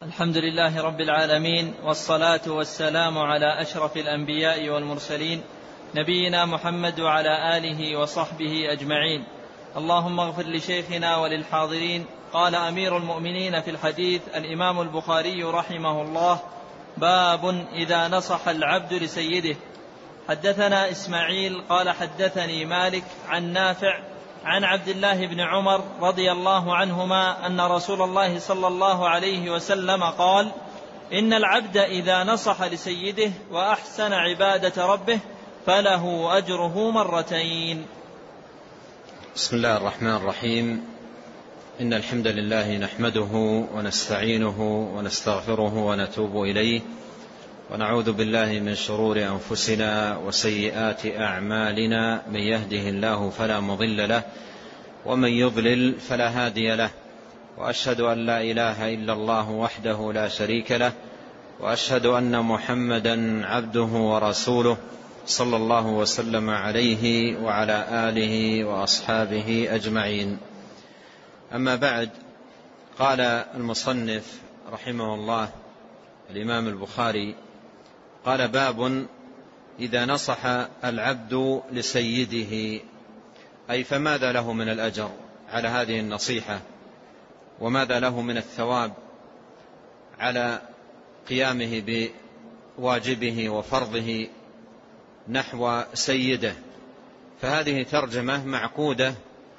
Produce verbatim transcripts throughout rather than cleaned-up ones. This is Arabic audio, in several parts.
الحمد لله رب العالمين، والصلاة والسلام على أشرف الأنبياء والمرسلين، نبينا محمد وعلى آله وصحبه أجمعين. اللهم اغفر لشيخنا وللحاضرين. قال أمير المؤمنين في الحديث الإمام البخاري رحمه الله: باب إذا نصح العبد لسيده. حدثنا إسماعيل قال حدثني مالك عن نافع عن عبد الله بن عمر رضي الله عنهما أن رسول الله صلى الله عليه وسلم قال: إن العبد إذا نصح لسيده وأحسن عبادة ربه فله أجره مرتين. بسم الله الرحمن الرحيم. إن الحمد لله نحمده ونستعينه ونستغفره ونتوب إليه، ونعوذ بالله من شرور أنفسنا وسيئات أعمالنا. من يهده الله فلا مضل له، ومن يضلل فلا هادي له، وأشهد أن لا إله إلا الله وحده لا شريك له، وأشهد أن محمدا عبده ورسوله صلى الله وسلم عليه وعلى آله وأصحابه أجمعين. أما بعد، قال المصنف رحمه الله الإمام البخاري: قال: باب إذا نصح العبد لسيده، أي فماذا له من الأجر على هذه النصيحة، وماذا له من الثواب على قيامه بواجبه وفرضه نحو سيده. فهذه ترجمة معقودة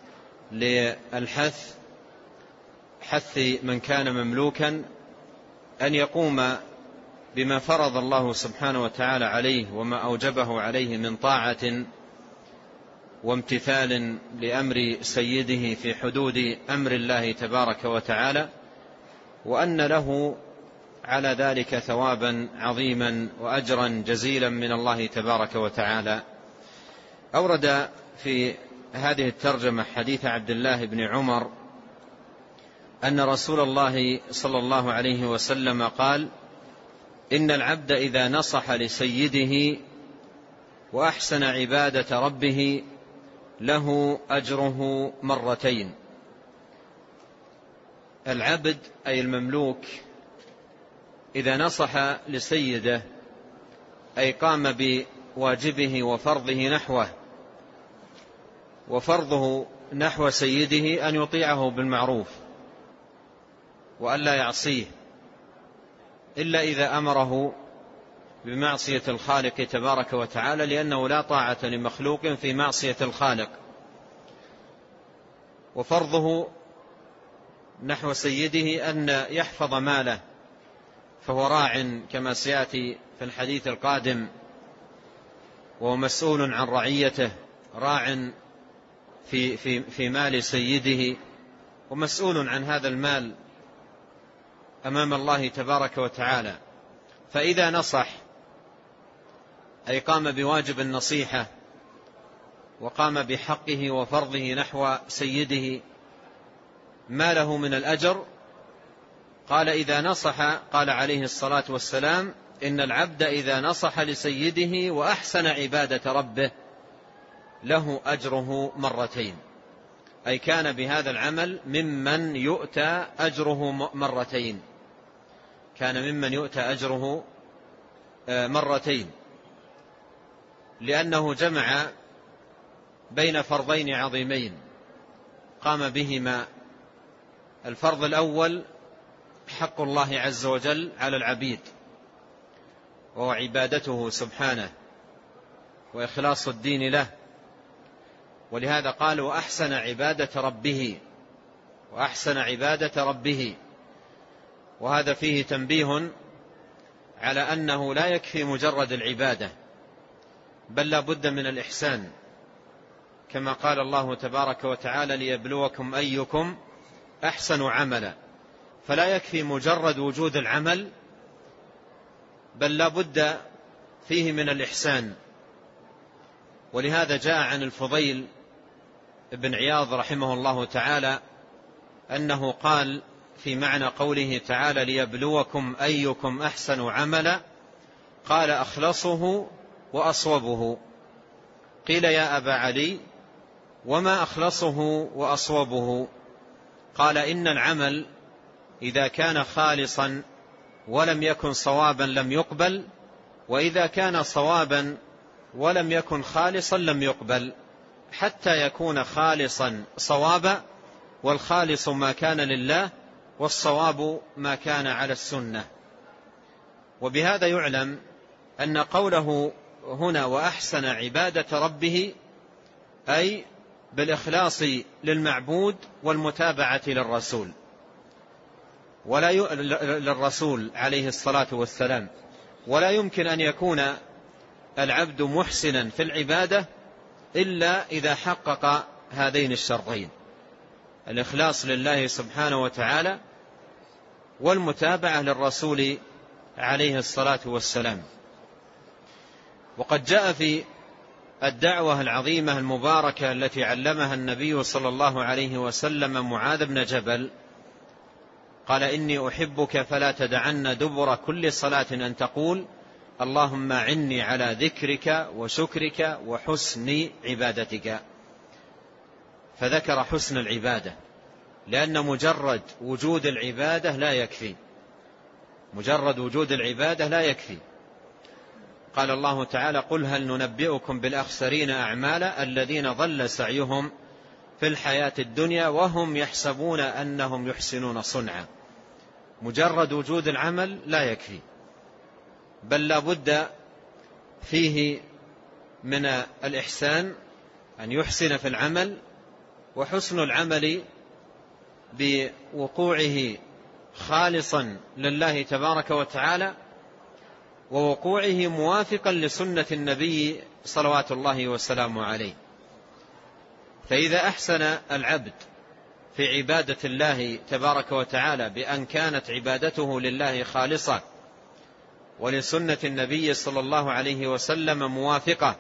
للحث حث من كان مملوكا أن يقوم بما فرض الله سبحانه وتعالى عليه وما أوجبه عليه من طاعة وامتثال لأمر سيده في حدود أمر الله تبارك وتعالى، وأن له على ذلك ثوابا عظيما وأجرا جزيلا من الله تبارك وتعالى. أورد في هذه الترجمة حديث عبد الله بن عمر أن رسول الله صلى الله عليه وسلم قال: إن العبد إذا نصح لسيده وأحسن عبادة ربه له أجره مرتين. العبد أي المملوك إذا نصح لسيده أي قام بواجبه وفرضه نحوه، وفرضه نحو سيده أن يطيعه بالمعروف وأن لا يعصيه إلا إذا أمره بمعصية الخالق تبارك وتعالى، لأنه لا طاعة لمخلوق في معصية الخالق. وفرضه نحو سيده أن يحفظ ماله، فهو راع كما سيأتي في الحديث القادم، وهو مسؤول عن رعيته، راع في, في, في مال سيده، ومسؤول عن هذا المال أمام الله تبارك وتعالى. فإذا نصح أي قام بواجب النصيحة وقام بحقه وفرضه نحو سيده، ما له من الأجر؟ قال: إذا نصح، قال عليه الصلاة والسلام: إن العبد إذا نصح لسيده وأحسن عبادة ربه له أجره مرتين، أي كان بهذا العمل ممن يؤتى أجره مرتين، كان ممن يؤتى أجره مرتين، لأنه جمع بين فرضين عظيمين قام بهما. الفرض الأول حق الله عز وجل على العبيد، وهو عبادته سبحانه وإخلاص الدين له، ولهذا قال: وأحسن عبادة ربه، وأحسن عبادة ربه. وهذا فيه تنبيه على أنه لا يكفي مجرد العبادة، بل لا بد من الإحسان، كما قال الله تبارك وتعالى: ليبلوكم أيكم أحسن عملا. فلا يكفي مجرد وجود العمل، بل لا بد فيه من الإحسان. ولهذا جاء عن الفضيل بن عياض رحمه الله تعالى أنه قال في معنى قوله تعالى: ليبلوكم أيكم أحسن عملا، قال: أخلصه وأصوبه. قيل: يا أبا علي، وما أخلصه وأصوبه؟ قال: إن العمل إذا كان خالصا ولم يكن صوابا لم يقبل، وإذا كان صوابا ولم يكن خالصا لم يقبل، حتى يكون خالصا صوابا، والخالص ما كان لله، والصواب ما كان على السنة. وبهذا يعلم أن قوله هنا وأحسن عبادة ربه أي بالإخلاص للمعبود والمتابعة للرسول، ولا ي... للرسول عليه الصلاة والسلام. ولا يمكن أن يكون العبد محسنا في العبادة إلا إذا حقق هذين الشرطين: الإخلاص لله سبحانه وتعالى والمتابعة للرسول عليه الصلاة والسلام. وقد جاء في الدعوة العظيمة المباركة التي علمها النبي صلى الله عليه وسلم معاذ بن جبل، قال: إني أحبك فلا تدعن دبر كل صلاة أن تقول اللهم أعني على ذكرك وشكرك وحسن عبادتك. فذكر حسن العبادة، لأن مجرد وجود العبادة لا يكفي، مجرد وجود العبادة لا يكفي. قال الله تعالى: قل هل ننبئكم بالأخسرين أعمالا الذين ضل سعيهم في الحياة الدنيا وهم يحسبون أنهم يحسنون صنعا. مجرد وجود العمل لا يكفي، بل لا بد فيه من الإحسان، أن يحسن في العمل، وحسن العمل بوقوعه خالصا لله تبارك وتعالى، ووقوعه موافقا لسنة النبي صلوات الله وسلامه عليه. فإذا أحسن العبد في عبادة الله تبارك وتعالى بأن كانت عبادته لله خالصة ولسنة النبي صلى الله عليه وسلم موافقة،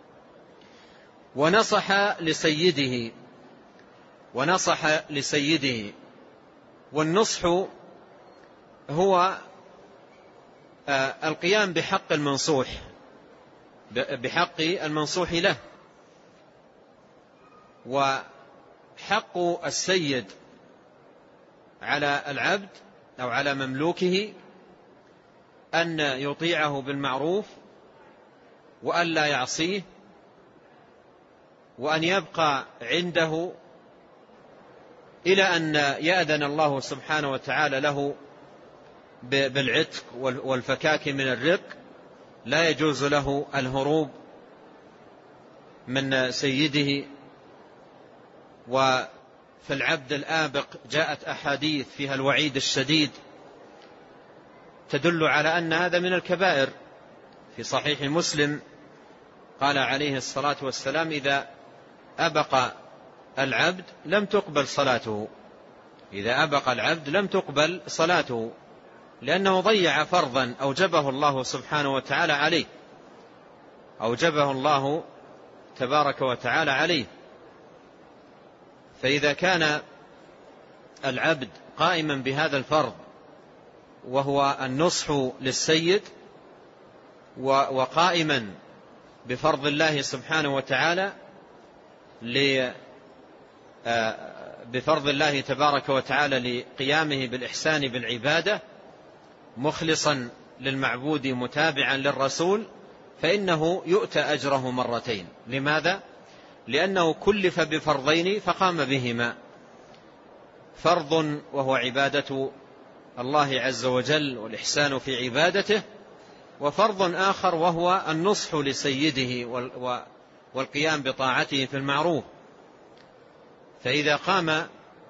ونصح لسيده ونصح لسيده والنصح هو القيام بحق المنصوح بحق المنصوح له. وحق السيد على العبد أو على مملوكه أن يطيعه بالمعروف وأن لا يعصيه، وأن يبقى عنده إلى أن يأذن الله سبحانه وتعالى له بالعتق والفكاك من الرق. لا يجوز له الهروب من سيده. وفي العبد الآبق جاءت أحاديث فيها الوعيد الشديد تدل على أن هذا من الكبائر. في صحيح مسلم قال عليه الصلاة والسلام: إذا أبق العبد لم تقبل صلاته، إذا أبق العبد لم تقبل صلاته، لأنه ضيع فرضا أوجبه الله سبحانه وتعالى عليه، أوجبه الله تبارك وتعالى عليه. فإذا كان العبد قائما بهذا الفرض وهو النصح للسيد، وقائما بفرض الله سبحانه وتعالى بفرض الله تبارك وتعالى لقيامه بالإحسان بالعبادة، مخلصا للمعبود متابعا للرسول، فإنه يؤتى أجره مرتين. لماذا؟ لأنه كلف بفرضين فقام بهما: فرض وهو عبادة الله عز وجل والإحسان في عبادته، وفرض آخر وهو النصح لسيده والقيام بطاعته في المعروف. فإذا قام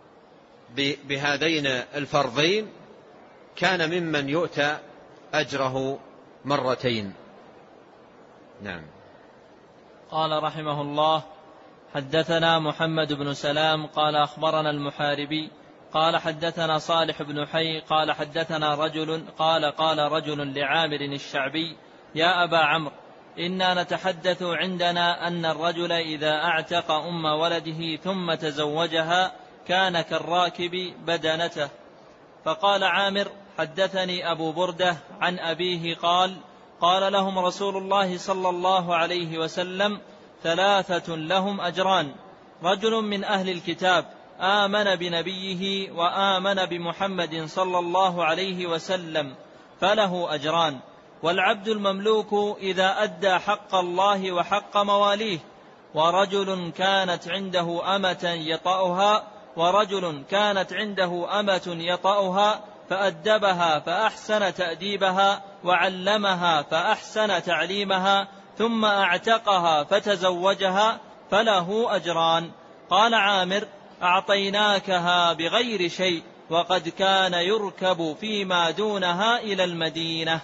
بهذين الفرضين كان ممن يؤتى أجره مرتين. نعم. قال رحمه الله: حدثنا محمد بن سلام قال أخبرنا المحاربي قال حدثنا صالح بن حي قال حدثنا رجل قال قال رجل لعامر الشعبي: يا أبا عمرو، إنا نتحدث عندنا أن الرجل إذا أعتق أم ولده ثم تزوجها كان كالراكب بدنته. فقال عامر: حدثني أبو بردة عن أبيه قال: قال لهم رسول الله صلى الله عليه وسلم: ثلاثة لهم أجران: رجل من أهل الكتاب آمن بنبيه وآمن بمحمد صلى الله عليه وسلم فله أجران. والعبد المملوك إذا أدى حق الله وحق مواليه، ورجل كانت عنده أمة يطأها ورجل كانت عنده أمة يطأها فأدبها فأحسن تأديبها وعلمها فأحسن تعليمها ثم أعتقها فتزوجها فله أجران. قال عامر: أعطيناكها بغير شيء، وقد كان يركب فيما دونها إلى المدينة.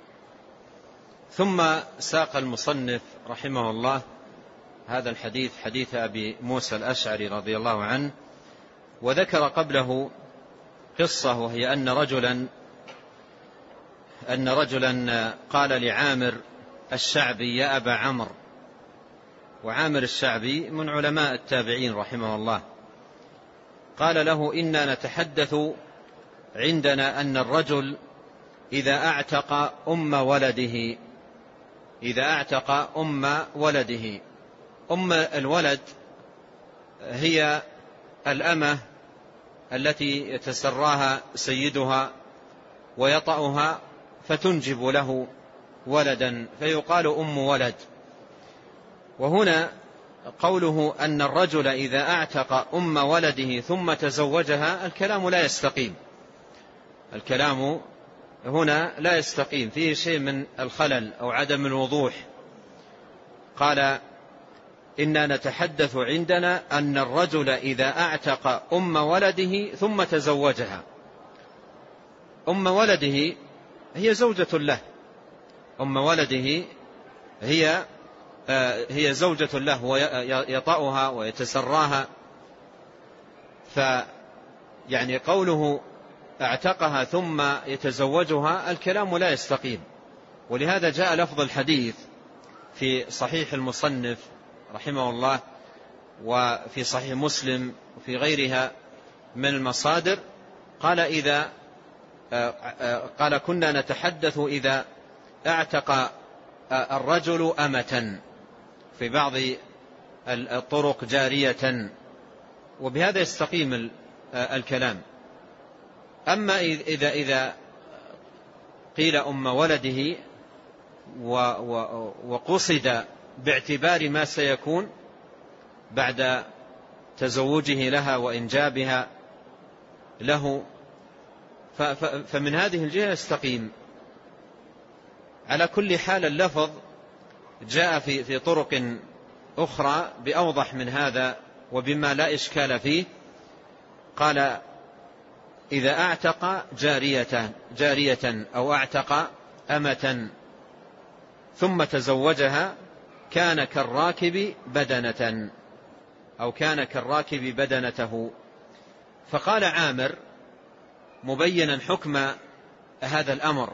ثم ساق المصنف رحمه الله هذا الحديث، حديث أبي موسى الأشعري رضي الله عنه، وذكر قبله قصة، وهي أن رجلا أن رجلا قال لعامر الشعبي: يا أبا عمرو. وعامر الشعبي من علماء التابعين رحمه الله. قال له: إنا نتحدث عندنا أن الرجل إذا أعتق أم ولده إذا أعتق أم ولده أم الولد هي الأمة التي يتسراها سيدها ويطأها فتنجب له ولدا فيقال أم ولد. وهنا قوله أن الرجل إذا أعتق أم ولده ثم تزوجها، الكلام لا يستقيم الكلام هنا لا يستقيم، فيه شيء من الخلل أو عدم الوضوح. قال: إنا نتحدث عندنا أن الرجل إذا أعتق أم ولده ثم تزوجها. أم ولده هي زوجة له أم ولده هي هي زوجة له ويطأها ويتسراها، فيعني قوله اعتقها ثم يتزوجها الكلام لا يستقيم. ولهذا جاء لفظ الحديث في صحيح المصنف رحمه الله وفي صحيح مسلم وفي غيرها من المصادر، قال إذا قال كنا نتحدث إذا اعتق الرجل أمة، في بعض الطرق جارية، وبهذا يستقيم الكلام. أما إذا إذا قيل أم ولده وقصد باعتبار ما سيكون بعد تزوجه لها وإنجابها له، فمن هذه الجهة يستقيم. على كل حال اللفظ جاء في في طرق أخرى بأوضح من هذا وبما لا إشكال فيه. قال: إذا أعتق جارية جارية أو أعتق أمة ثم تزوجها كان كالراكب بدنة أو كان كالراكب بدنته. فقال عامر مبينا حكم هذا الأمر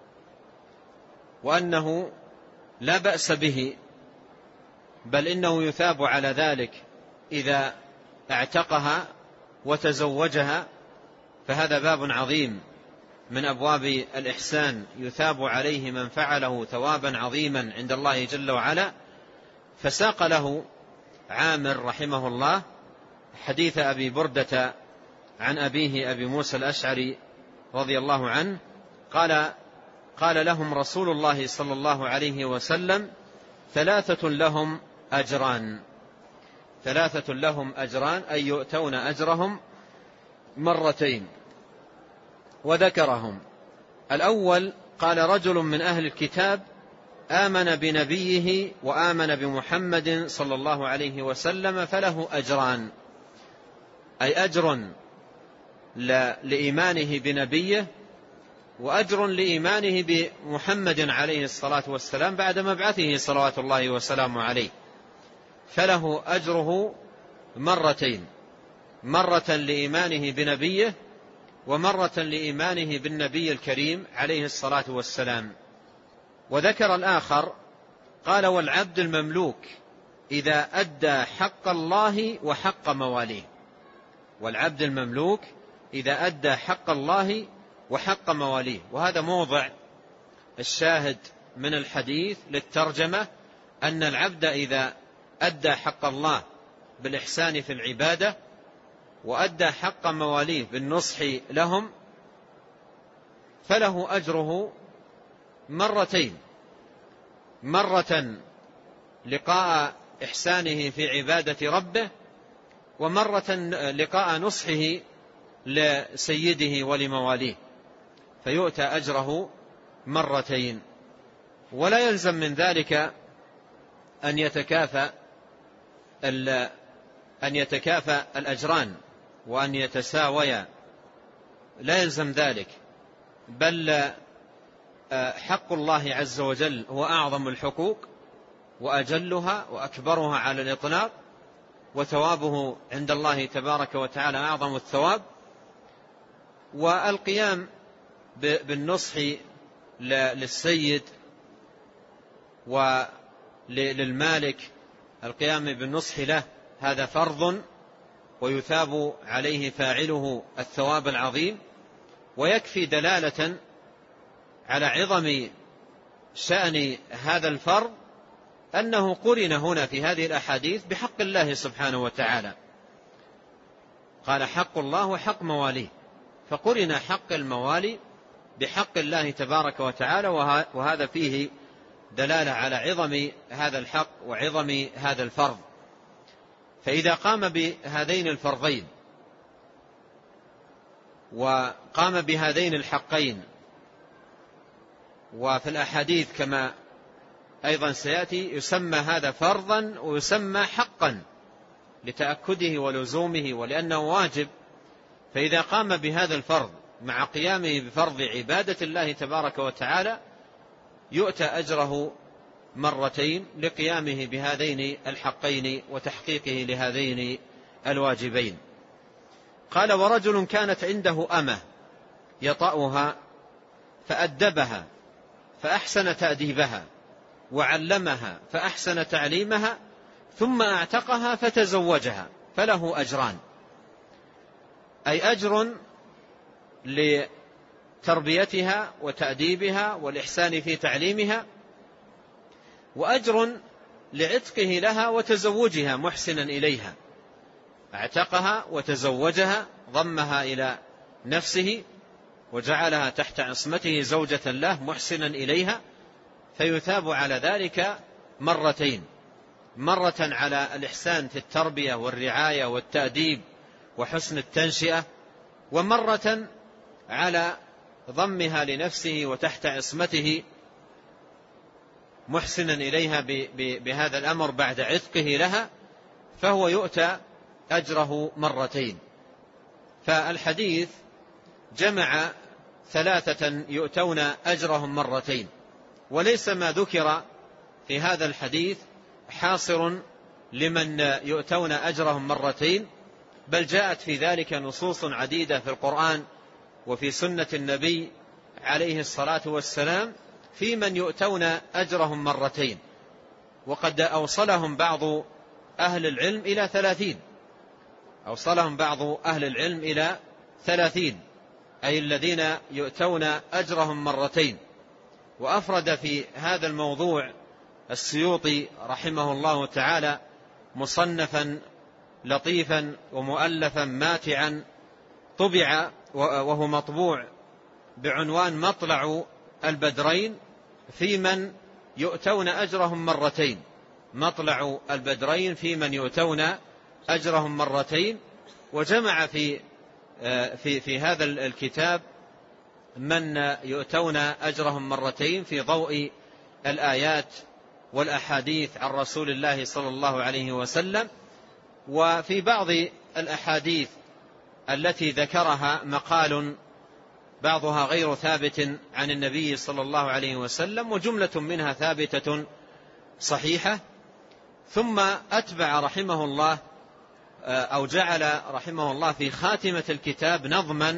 وأنه لا بأس به، بل إنه يثاب على ذلك إذا اعتقها وتزوجها، فهذا باب عظيم من أبواب الإحسان يثاب عليه من فعله ثوابا عظيما عند الله جل وعلا. فساق له عامر رحمه الله حديث أبي بردة عن أبيه أبي موسى الأشعري رضي الله عنه قال: قال لهم رسول الله صلى الله عليه وسلم: ثلاثة لهم أجران ثلاثة لهم أجران أي يؤتون أجرهم مرتين. وذكرهم: الأول قال: رجل من أهل الكتاب آمن بنبيه وآمن بمحمد صلى الله عليه وسلم فله أجران، أي أجر لإيمانه بنبيه وأجر لإيمانه بمحمد عليه الصلاة والسلام بعد مبعثه صلوات الله وسلامه عليه، فله أجره مرتين، مرة لإيمانه بنبيه ومرة لإيمانه بالنبي الكريم عليه الصلاة والسلام. وذكر الآخر قال: والعبد المملوك إذا أدى حق الله وحق مواليه. والعبد المملوك إذا أدى حق الله وحق مواليه. وهذا موضع الشاهد من الحديث للترجمة، أن العبد إذا أدى حق الله بالإحسان في العبادة وأدى حق مواليه بالنصح لهم، فله أجره مرتين، مرة لقاء إحسانه في عبادة ربه، ومرة لقاء نصحه لسيده ولمواليه، فيؤتى أجره مرتين. ولا يلزم من ذلك أن يتكافى أن يتكافى الأجران وأن يتساويا، لا يلزم ذلك، بل حق الله عز وجل هو أعظم الحقوق وأجلها وأكبرها على الإطلاق، وثوابه عند الله تبارك وتعالى أعظم الثواب. والقيام بالنصح للسيد وللمالك، القيام بالنصح له هذا فرض ويثاب عليه فاعله الثواب العظيم. ويكفي دلالة على عظم شأن هذا الفرض أنه قرن هنا في هذه الأحاديث بحق الله سبحانه وتعالى، قال حق الله وحق مواليه، فقرن حق الموالي بحق الله تبارك وتعالى، وهذا فيه دلالة على عظم هذا الحق وعظم هذا الفرض. فإذا قام بهذين الفرضين وقام بهذين الحقين، وفي الأحاديث كما أيضا سيأتي يسمى هذا فرضا ويسمى حقا لتأكده ولزومه ولأنه واجب. فإذا قام بهذا الفرض مع قيامه بفرض عبادة الله تبارك وتعالى يؤتى أجره مرتين لقيامه بهذين الحقين وتحقيقه لهذين الواجبين. قال: ورجل كانت عنده أمة يطأها فأدبها فأحسن تأديبها وعلمها فأحسن تعليمها ثم أعتقها فتزوجها فله أجران، أي أجر لتربيتها وتأديبها والإحسان في تعليمها، وأجر لعتقه لها وتزوجها محسنا إليها. اعتقها وتزوجها، ضمها إلى نفسه وجعلها تحت عصمته زوجة له محسنا إليها، فيثاب على ذلك مرتين: مرة على الإحسان في التربية والرعاية والتأديب وحسن التنشئة، ومرة على ضمها لنفسه وتحت عصمته محسنا إليها بهذا الأمر بعد عتقه لها، فهو يؤتى أجره مرتين. فالحديث جمع ثلاثة يؤتون أجرهم مرتين، وليس ما ذكر في هذا الحديث حاصر لمن يؤتون أجرهم مرتين، بل جاءت في ذلك نصوص عديدة في القرآن وفي سنة النبي عليه الصلاة والسلام في من يؤتون أجرهم مرتين. وقد أوصلهم بعض أهل العلم إلى ثلاثين أوصلهم بعض أهل العلم إلى ثلاثين أي الذين يؤتون أجرهم مرتين. وأفرد في هذا الموضوع السيوطي رحمه الله تعالى مصنفا لطيفا ومؤلفا ماتعا طبع وهو مطبوع بعنوان مطلع البدرين في من يؤتون أجرهم مرتين. مطلع البدرين في من يؤتون أجرهم مرتين. وجمع في في في هذا الكتاب من يؤتون أجرهم مرتين في ضوء الآيات والأحاديث عن رسول الله صلى الله عليه وسلم. وفي بعض الأحاديث التي ذكرها مقال بعضها غير ثابت عن النبي صلى الله عليه وسلم، وجملة منها ثابتة صحيحة. ثم أتبع رحمه الله أو جعل رحمه الله في خاتمة الكتاب نظما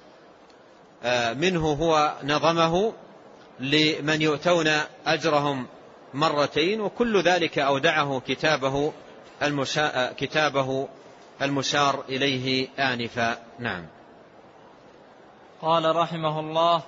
منه هو نظمه لمن يؤتون أجرهم مرتين، وكل ذلك أودعه كتابه المشا... كتابه المشار إليه آنفا. نعم. قال رحمه الله: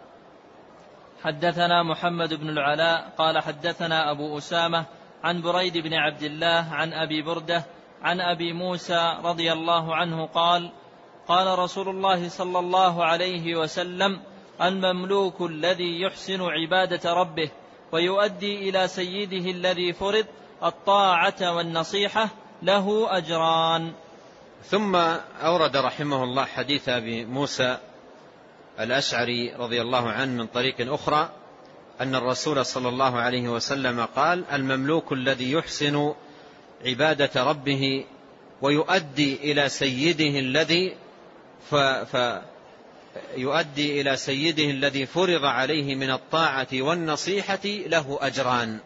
حدثنا محمد بن العلاء قال حدثنا أبو أسامة عن بريد بن عبد الله عن أبي بردة عن أبي موسى رضي الله عنه قال: قال رسول الله صلى الله عليه وسلم: المملوك الذي يحسن عبادة ربه ويؤدي إلى سيده الذي فرض الطاعة والنصيحة له أجران. ثم أورد رحمه الله حديث أبي موسى الأشعري رضي الله عنه من طريق أخرى أن الرسول صلى الله عليه وسلم قال: المملوك الذي يحسن عبادة ربه ويؤدي إلى سيده الذي ف... ف... يؤدي إلى سيده الذي فرض عليه من الطاعة والنصيحة له أجران.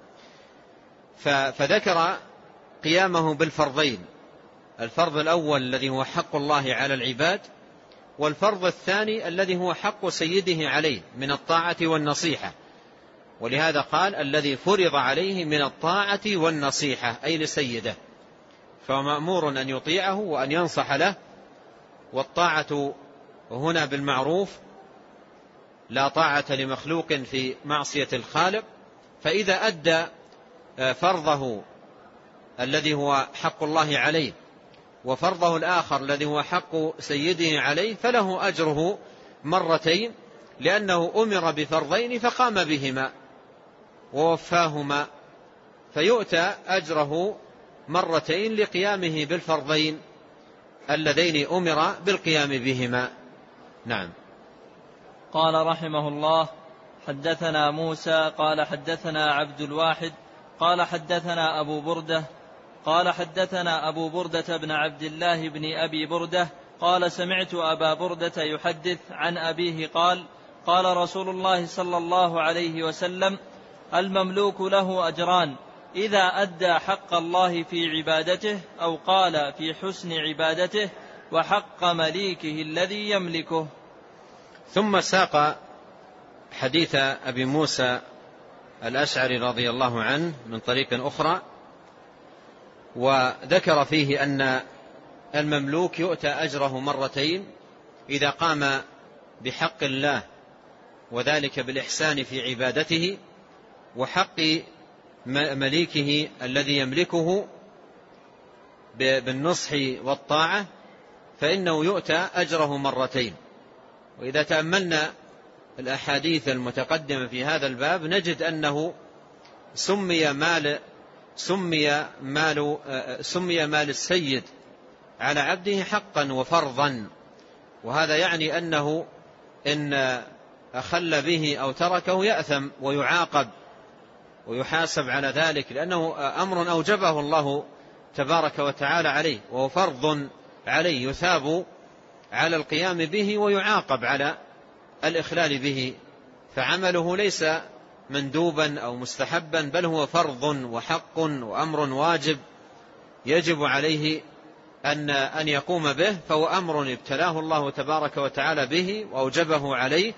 ف... فذكر قيامه بالفرضين: الفرض الأول الذي هو حق الله على العباد، والفرض الثاني الذي هو حق سيده عليه من الطاعة والنصيحة. ولهذا قال: الذي فرض عليه من الطاعة والنصيحة، أي لسيده، فمأمور أن يطيعه وأن ينصح له. والطاعة هنا بالمعروف، لا طاعة لمخلوق في معصية الخالق. فإذا أدى فرضه الذي هو حق الله عليه وفرضه الآخر الذي هو حق سيده عليه فله أجره مرتين، لأنه أمر بفرضين فقام بهما ووفاهما، فيؤتى أجره مرتين لقيامه بالفرضين اللذين أمر بالقيام بهما. نعم. قال رحمه الله: حدثنا موسى قال حدثنا عبد الواحد قال حدثنا أبو بردة قال حدثنا أبو بردة بن عبد الله بن أبي بردة قال: سمعت أبا بردة يحدث عن أبيه قال: قال رسول الله صلى الله عليه وسلم: المملوك له أجران: إذا أدى حق الله في عبادته، أو قال في حسن عبادته، وحق مليكه الذي يملكه. ثم ساق حديث أبي موسى الأشعري رضي الله عنه من طريق أخرى، وذكر فيه أن المملوك يؤتى أجره مرتين إذا قام بحق الله، وذلك بالإحسان في عبادته، وحق مليكه الذي يملكه بالنصح والطاعة، فإنه يؤتى أجره مرتين. وإذا تأملنا الأحاديث المتقدمة في هذا الباب نجد أنه سمي مال سمي مال سمي مال السيد على عبده حقا وفرضا، وهذا يعني أنه إن أخل به أو تركه يأثم ويعاقب ويحاسب على ذلك، لأنه أمر أوجبه الله تبارك وتعالى عليه، وهو فرض عليه يثاب على القيام به ويعاقب على الإخلال به. فعمله ليس مندوبا أو مستحبا، بل هو فرض وحق وأمر واجب يجب عليه أن أن يقوم به، فهو أمر ابتلاه الله تبارك وتعالى به وأوجبه عليه،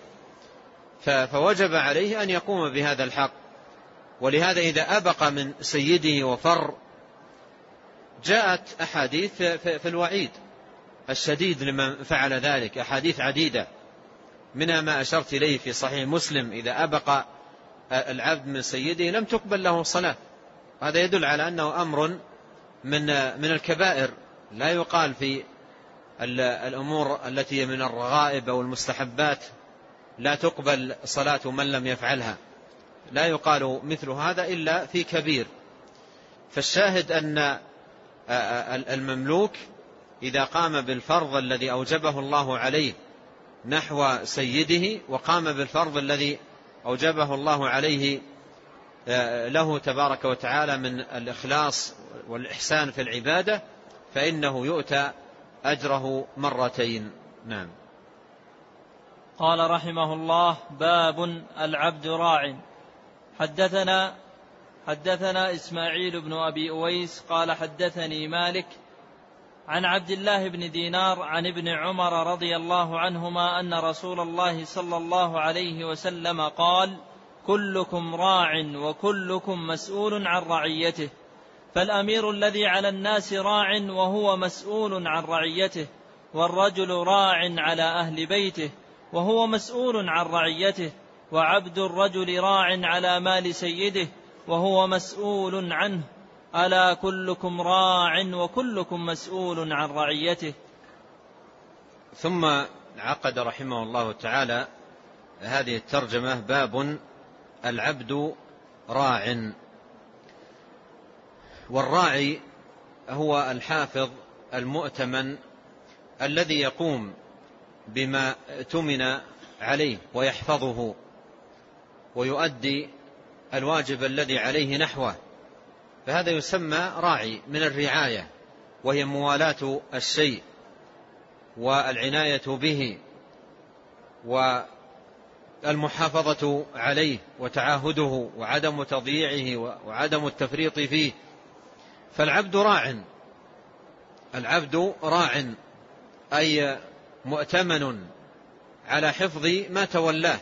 فوجب عليه أن يقوم بهذا الحق. ولهذا إذا أبق من سيده وفر جاءت أحاديث في الوعيد الشديد لمن فعل ذلك، أحاديث عديدة، منها ما أشرت إليه في صحيح مسلم: إذا أبق العبد من سيده لم تقبل له صلاة. هذا يدل على أنه أمر من من الكبائر، لا يقال في الأمور التي من الرغائب أو المستحبات لا تقبل صلاة من لم يفعلها، لا يقال مثل هذا إلا في كبير. فالشاهد أن المملوك إذا قام بالفرض الذي أوجبه الله عليه نحو سيده، وقام بالفرض الذي أوجبه الله عليه له تبارك وتعالى من الإخلاص والإحسان في العبادة، فإنه يؤتى أجره مرتين. نعم. قال رحمه الله: باب العبد راع. حدثنا حدثنا إسماعيل بن أبي أويس قال حدثني مالك عن عبد الله بن دينار عن ابن عمر رضي الله عنهما أن رسول الله صلى الله عليه وسلم قال: كلكم راع وكلكم مسؤول عن رعيته، فالأمير الذي على الناس راع وهو مسؤول عن رعيته، والرجل راع على أهل بيته وهو مسؤول عن رعيته، وعبد الرجل راع على مال سيده وهو مسؤول عنه، ألا كلكم راع وكلكم مسؤول عن رعيته. ثم عقد رحمه الله تعالى هذه الترجمة باب العبد راع. والراعي هو الحافظ المؤتمن الذي يقوم بما اؤتمن عليه ويحفظه ويؤدي الواجب الذي عليه نحوه، فهذا يسمى راعي من الرعاية، وهي موالاة الشيء والعناية به والمحافظة عليه وتعاهده وعدم تضييعه وعدم التفريط فيه. فالعبد راع، العبد راع أي مؤتمن على حفظ ما تولاه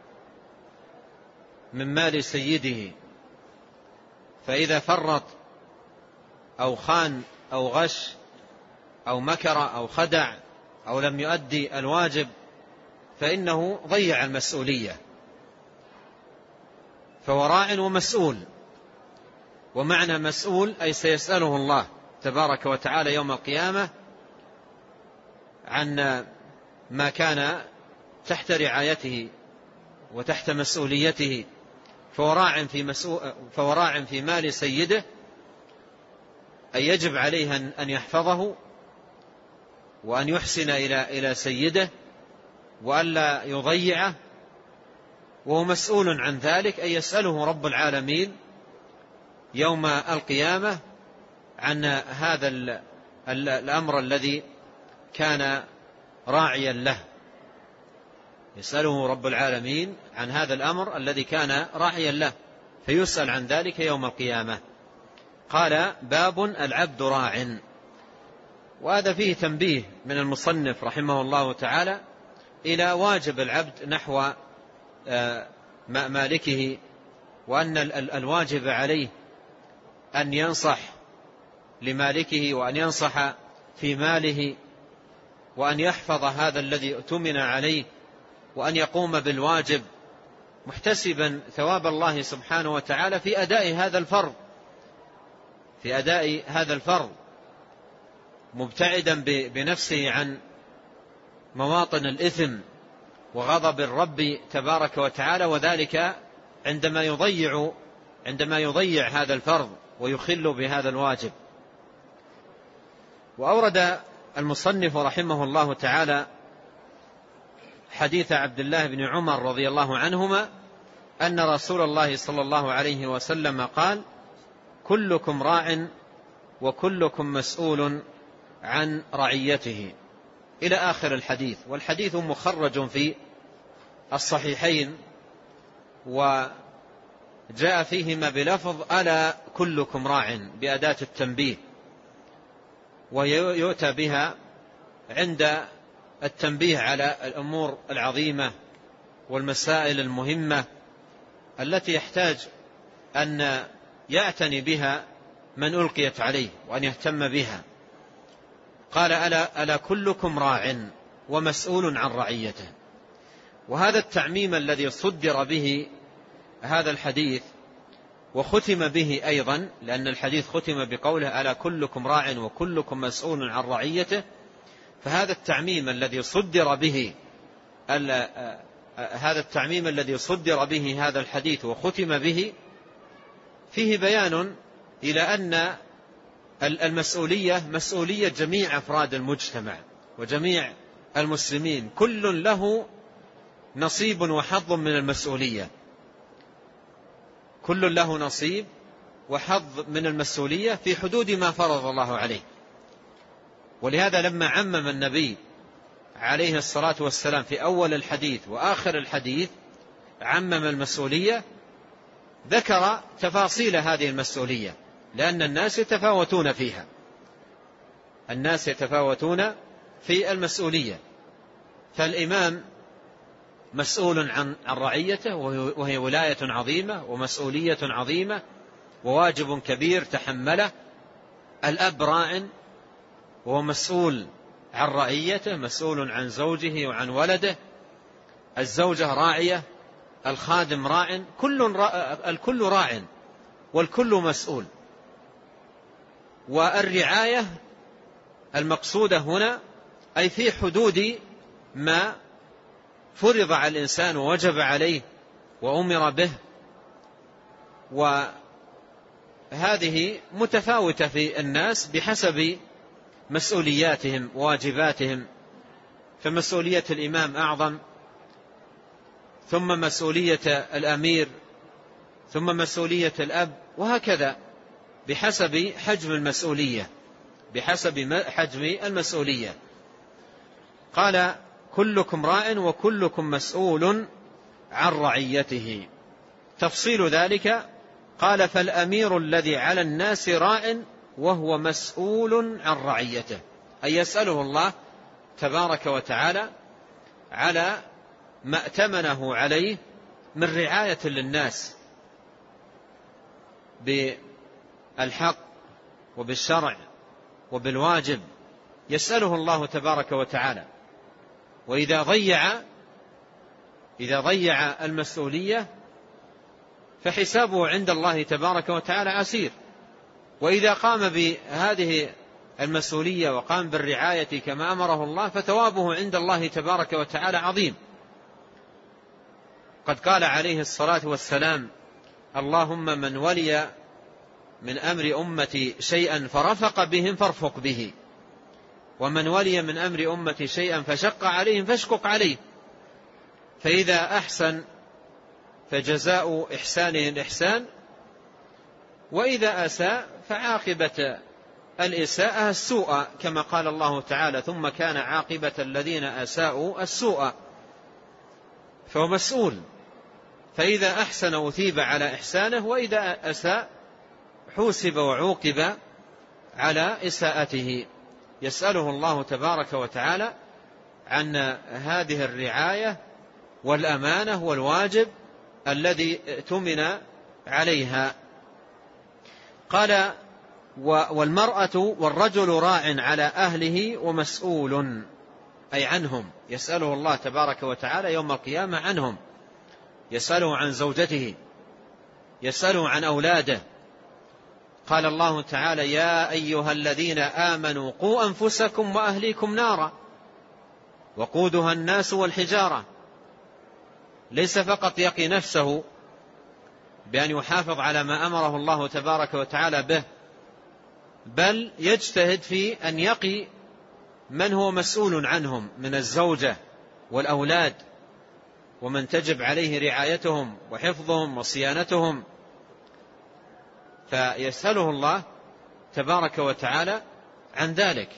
من مال سيده، فإذا فرط أو خان أو غش أو مكر أو خدع أو لم يؤدي الواجب فإنه ضيع المسؤولية، فهو راع ومسؤول. ومعنى مسؤول أي سيسأله الله تبارك وتعالى يوم القيامة عن ما كان تحت رعايته وتحت مسؤوليته. فهو راع في, مسؤول فهو راع في مال سيده، أي يجب عليه أن يحفظه وأن يحسن إلى إلى سيده وألا يضيعه، وهو مسؤول عن ذلك، أي يسأله رب العالمين يوم القيامة عن هذا الأمر الذي كان راعيا له. يسأله رب العالمين عن هذا الأمر الذي كان راعيا له، فيسأل عن ذلك يوم القيامة. قال باب العبد راع. وهذا فيه تنبيه من المصنف رحمه الله تعالى إلى واجب العبد نحو مالكه، وأن الواجب عليه أن ينصح لمالكه وأن ينصح في ماله وأن يحفظ هذا الذي اؤتمن عليه وأن يقوم بالواجب محتسبا ثواب الله سبحانه وتعالى في أداء هذا الفرض في أداء هذا الفرض مبتعدا بنفسه عن مواطن الإثم وغضب الرب تبارك وتعالى، وذلك عندما يضيع عندما يضيع هذا الفرض ويخل بهذا الواجب. وأورد المصنف رحمه الله تعالى حديث عبد الله بن عمر رضي الله عنهما أن رسول الله صلى الله عليه وسلم قال: كلكم راع وكلكم مسؤول عن رعيته، إلى آخر الحديث. والحديث مخرج في الصحيحين وجاء فيهما بلفظ ألا كلكم راع بأداة التنبيه، ويؤتى بها عند التنبيه على الأمور العظيمة والمسائل المهمة التي يحتاج أن يعتني بها من ألقيت عليه وأن يهتم بها. قال ألا, ألا كلكم راع ومسؤول عن رعيته. وهذا التعميم الذي صدر به هذا الحديث وختم به أيضا، لأن الحديث ختم بقوله ألا كلكم راع وكلكم مسؤول عن رعيته، فهذا التعميم الذي صدر به هذا التعميم الذي صدر به هذا الحديث وختم به فيه بيان إلى أن المسؤولية مسؤولية جميع أفراد المجتمع وجميع المسلمين، كل له نصيب وحظ من المسؤولية، كل له نصيب وحظ من المسؤولية في حدود ما فرض الله عليه. ولهذا لما عمم النبي عليه الصلاة والسلام في أول الحديث وآخر الحديث عمم المسؤولية، ذكر تفاصيل هذه المسؤولية، لأن الناس يتفاوتون فيها، الناس يتفاوتون في المسؤولية. فالإمام مسؤول عن رعيته وهي ولاية عظيمة ومسؤولية عظيمة وواجب كبير تحمله. الأب راع وهو مسؤول عن رعيته، مسؤول عن زوجه وعن ولده. الزوجة راعية، الخادم راع، كل الكل راع والكل مسؤول. والرعاية المقصودة هنا أي في حدود ما فرض على الإنسان ووجب عليه وأمر به، وهذه متفاوتة في الناس بحسب مسؤولياتهم وواجباتهم، فمسؤولية الإمام أعظم، ثم مسؤولية الأمير، ثم مسؤولية الأب، وهكذا بحسب حجم المسؤولية بحسب حجم المسؤولية. قال كلكم راع وكلكم مسؤول عن رعيته. تفصيل ذلك قال فالأمير الذي على الناس راع وهو مسؤول عن رعيته، أي يسأله الله تبارك وتعالى على ما ائتمنه عليه من رعاية للناس بالحق وبالشرع وبالواجب، يسأله الله تبارك وتعالى. وإذا ضيع إذا ضيع المسؤولية فحسابه عند الله تبارك وتعالى عسير، وإذا قام بهذه المسؤولية وقام بالرعاية كما أمره الله فثوابه عند الله تبارك وتعالى عظيم. قد قال عليه الصلاة والسلام اللهم من ولي من أمر أمتي شيئا فرفق بهم فارفق به، ومن ولي من أمر أمتي شيئا فشق عليهم فاشقق عليه. فإذا أحسن فجزاء إحسانه الإحسان، وإذا أساء فعاقبة الإساءة السوء، كما قال الله تعالى ثم كان عاقبة الذين أساءوا السوء. فهو مسؤول، فإذا أحسن أثيب على إحسانه، وإذا أساء حوسب وعوقب على إساءته. يسأله الله تبارك وتعالى عن هذه الرعاية والأمانة والواجب الذي اؤتمن عليها. قال والمرأة والرجل راع على أهله ومسؤول، أي عنهم، يسأله الله تبارك وتعالى يوم القيامة عنهم، يسأله عن زوجته، يسأله عن أولاده. قال الله تعالى يا أيها الذين آمنوا قوا أنفسكم وأهليكم نارا وقودها الناس والحجارة. ليس فقط يقي نفسه بأن يحافظ على ما أمره الله تبارك وتعالى به، بل يجتهد في أن يقي من هو مسؤول عنهم من الزوجة والأولاد، ومن تجب عليه رعايتهم وحفظهم وصيانتهم. فيسأله الله تبارك وتعالى عن ذلك.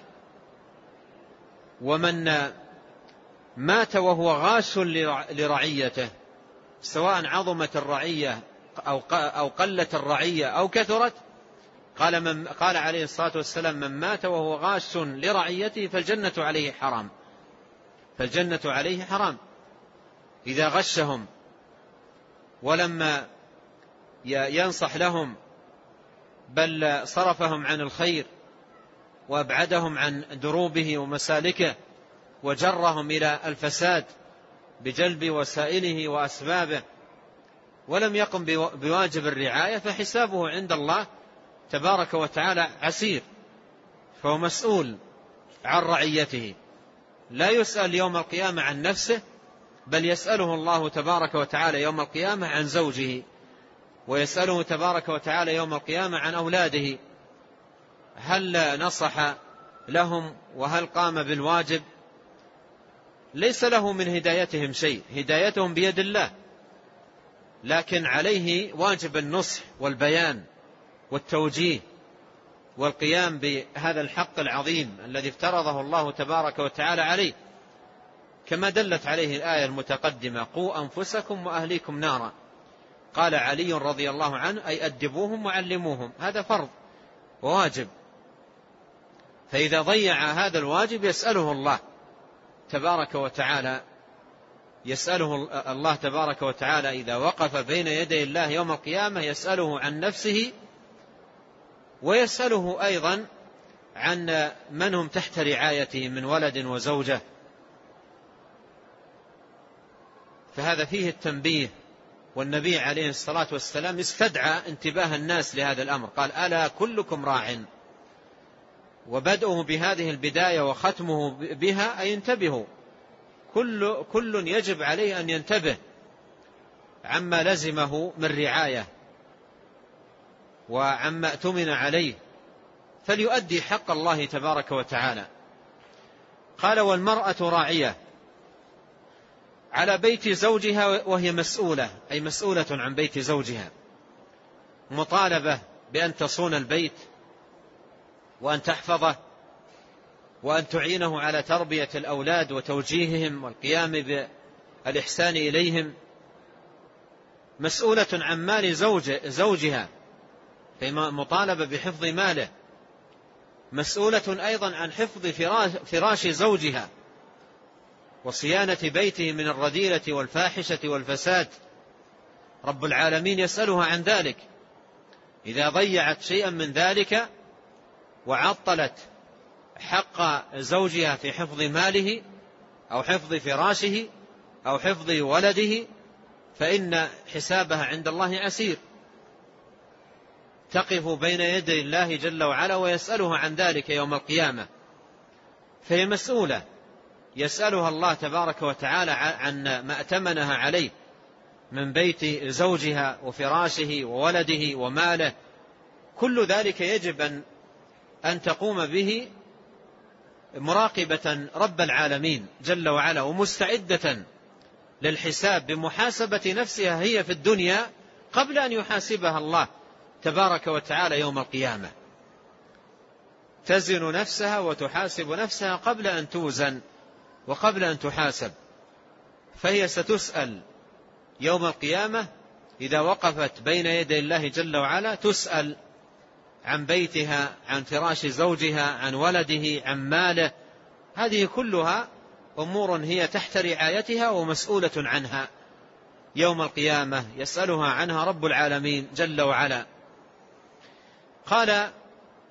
ومن مات وهو غاش لرعيته، سواء عظمت الرعية أو قلت الرعية أو كثرت، قال, من قال عليه الصلاة والسلام من مات وهو غاش لرعيته فالجنة عليه حرام، فالجنة عليه حرام. إذا غشهم ولما ينصح لهم بل صرفهم عن الخير وأبعدهم عن دروبه ومسالكه وجرهم إلى الفساد بجلب وسائله وأسبابه، ولم يقم بواجب الرعاية، فحسابه عند الله تبارك وتعالى عسير. فهو مسؤول عن رعيته، لا يسأل يوم القيامة عن نفسه، بل يسأله الله تبارك وتعالى يوم القيامة عن زوجه، ويسأله تبارك وتعالى يوم القيامة عن أولاده، هل نصح لهم وهل قام بالواجب؟ ليس له من هدايتهم شيء، هدايتهم بيد الله، لكن عليه واجب النصح والبيان والتوجيه والقيام بهذا الحق العظيم الذي افترضه الله تبارك وتعالى عليه، كما دلت عليه الآية المتقدمة قوا أنفسكم وأهليكم نارا. قال علي رضي الله عنه أي أدبوهم وعلموهم، هذا فرض وواجب. فإذا ضيع هذا الواجب يسأله الله تبارك وتعالى، يسأله الله تبارك وتعالى إذا وقف بين يدي الله يوم القيامة يسأله عن نفسه، ويسأله أيضا عن من هم تحت رعايته من ولد وزوجة. فهذا فيه التنبيه، والنبي عليه الصلاة والسلام استدعى انتباه الناس لهذا الأمر، قال ألا كلكم راع، وبدأه بهذه البداية وختمه بها أي انتبهوا كل, كل يجب عليه أن ينتبه عما لزمه من رعاية وعما اؤتمن عليه، فليؤدي حق الله تبارك وتعالى. قال: والمرأة راعية على بيت زوجها وهي مسؤولة، أي مسؤولة عن بيت زوجها، مطالبة بأن تصون البيت وأن تحفظه وأن تعينه على تربية الأولاد وتوجيههم والقيام بالإحسان إليهم، مسؤولة عن مال زوج زوجها، مطالبة بحفظ ماله، مسؤولة أيضا عن حفظ فراش زوجها وصيانة بيته من الرذيلة والفاحشة والفساد. رب العالمين يسألها عن ذلك. إذا ضيعت شيئا من ذلك وعطلت حق زوجها في حفظ ماله أو حفظ فراشه أو حفظ ولده فإن حسابها عند الله عسير، تقف بين يدي الله جل وعلا ويسألها عن ذلك يوم القيامة، فهي مسؤولة يسألها الله تبارك وتعالى عن ما أتمنها عليه من بيت زوجها وفراشه وولده وماله. كل ذلك يجب أن تقوم به مراقبة رب العالمين جل وعلا ومستعدة للحساب بمحاسبة نفسها هي في الدنيا قبل أن يحاسبها الله تبارك وتعالى يوم القيامة. تزن نفسها وتحاسب نفسها قبل أن توزن وقبل أن تحاسب، فهي ستسأل يوم القيامة إذا وقفت بين يدي الله جل وعلا، تسأل عن بيتها، عن فراش زوجها، عن ولده، عن ماله. هذه كلها أمور هي تحت رعايتها ومسؤولة عنها يوم القيامة، يسألها عنها رب العالمين جل وعلا. قال: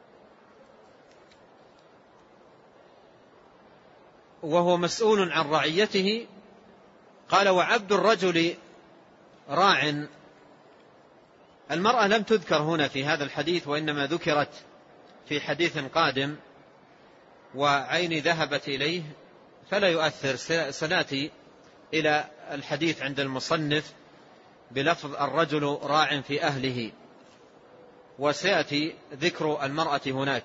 وهو مسؤول عن رعيته. قال: وعبد الرجل راع. المرأة لم تذكر هنا في هذا الحديث، وإنما ذكرت في حديث قادم وعيني ذهبت إليه فلا يؤثر، سنأتي إلى الحديث عند المصنف بلفظ الرجل راع في أهله، وسيأتي ذكر المرأة هناك.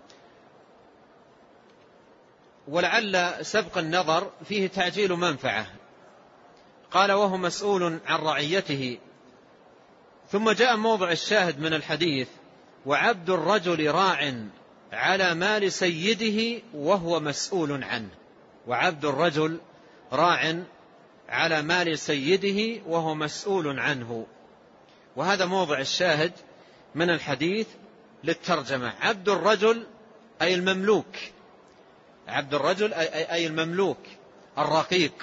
ولعل سبق النظر فيه تعجيل منفعة. قال: وهو مسؤول عن رعيته. ثم جاء موضع الشاهد من الحديث: وعبد الرجل راع على مال سيده وهو مسؤول عنه. وعبد الرجل راع على مال سيده وهو مسؤول عنه. وهذا موضع الشاهد من الحديث للترجمة. عبد الرجل أي المملوك، عبد الرجل أي المملوك الرقيق،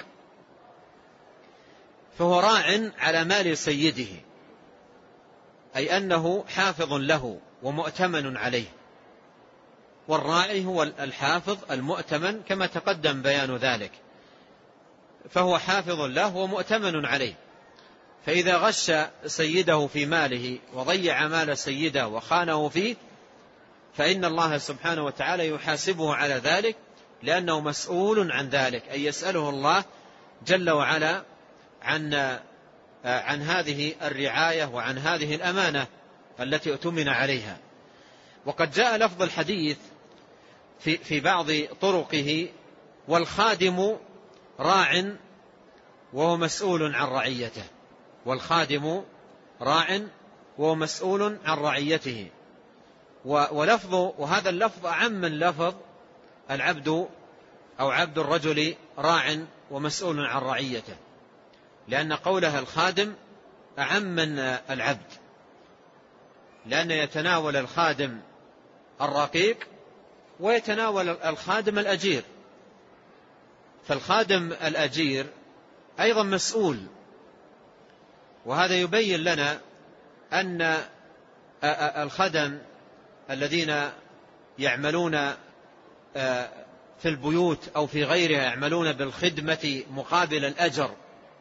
فهو راع على مال سيده، أي أنه حافظ له ومؤتمن عليه. والراعي هو الحافظ المؤتمن كما تقدم بيان ذلك، فهو حافظ له ومؤتمن عليه. فإذا غش سيده في ماله وضيع مال سيده وخانه فيه فإن الله سبحانه وتعالى يحاسبه على ذلك، لأنه مسؤول عن ذلك، أي يسأله الله جل وعلا عن عن هذه الرعاية وعن هذه الأمانة التي اؤتمن عليها. وقد جاء لفظ الحديث في في بعض طرقه: والخادم راع وهو مسؤول عن رعيته. والخادم راع وهو مسؤول عن رعيته. ولفظ وهذا اللفظ أعم من لفظ العبد أو عبد الرجل راع ومسؤول عن رعيته، لأن قولها الخادم أعم من العبد، لأن يتناول الخادم الرقيق ويتناول الخادم الأجير. فالخادم الأجير أيضا مسؤول. وهذا يبين لنا أن الخدم الذين يعملون في البيوت أو في غيرها يعملون بالخدمة مقابل الأجر،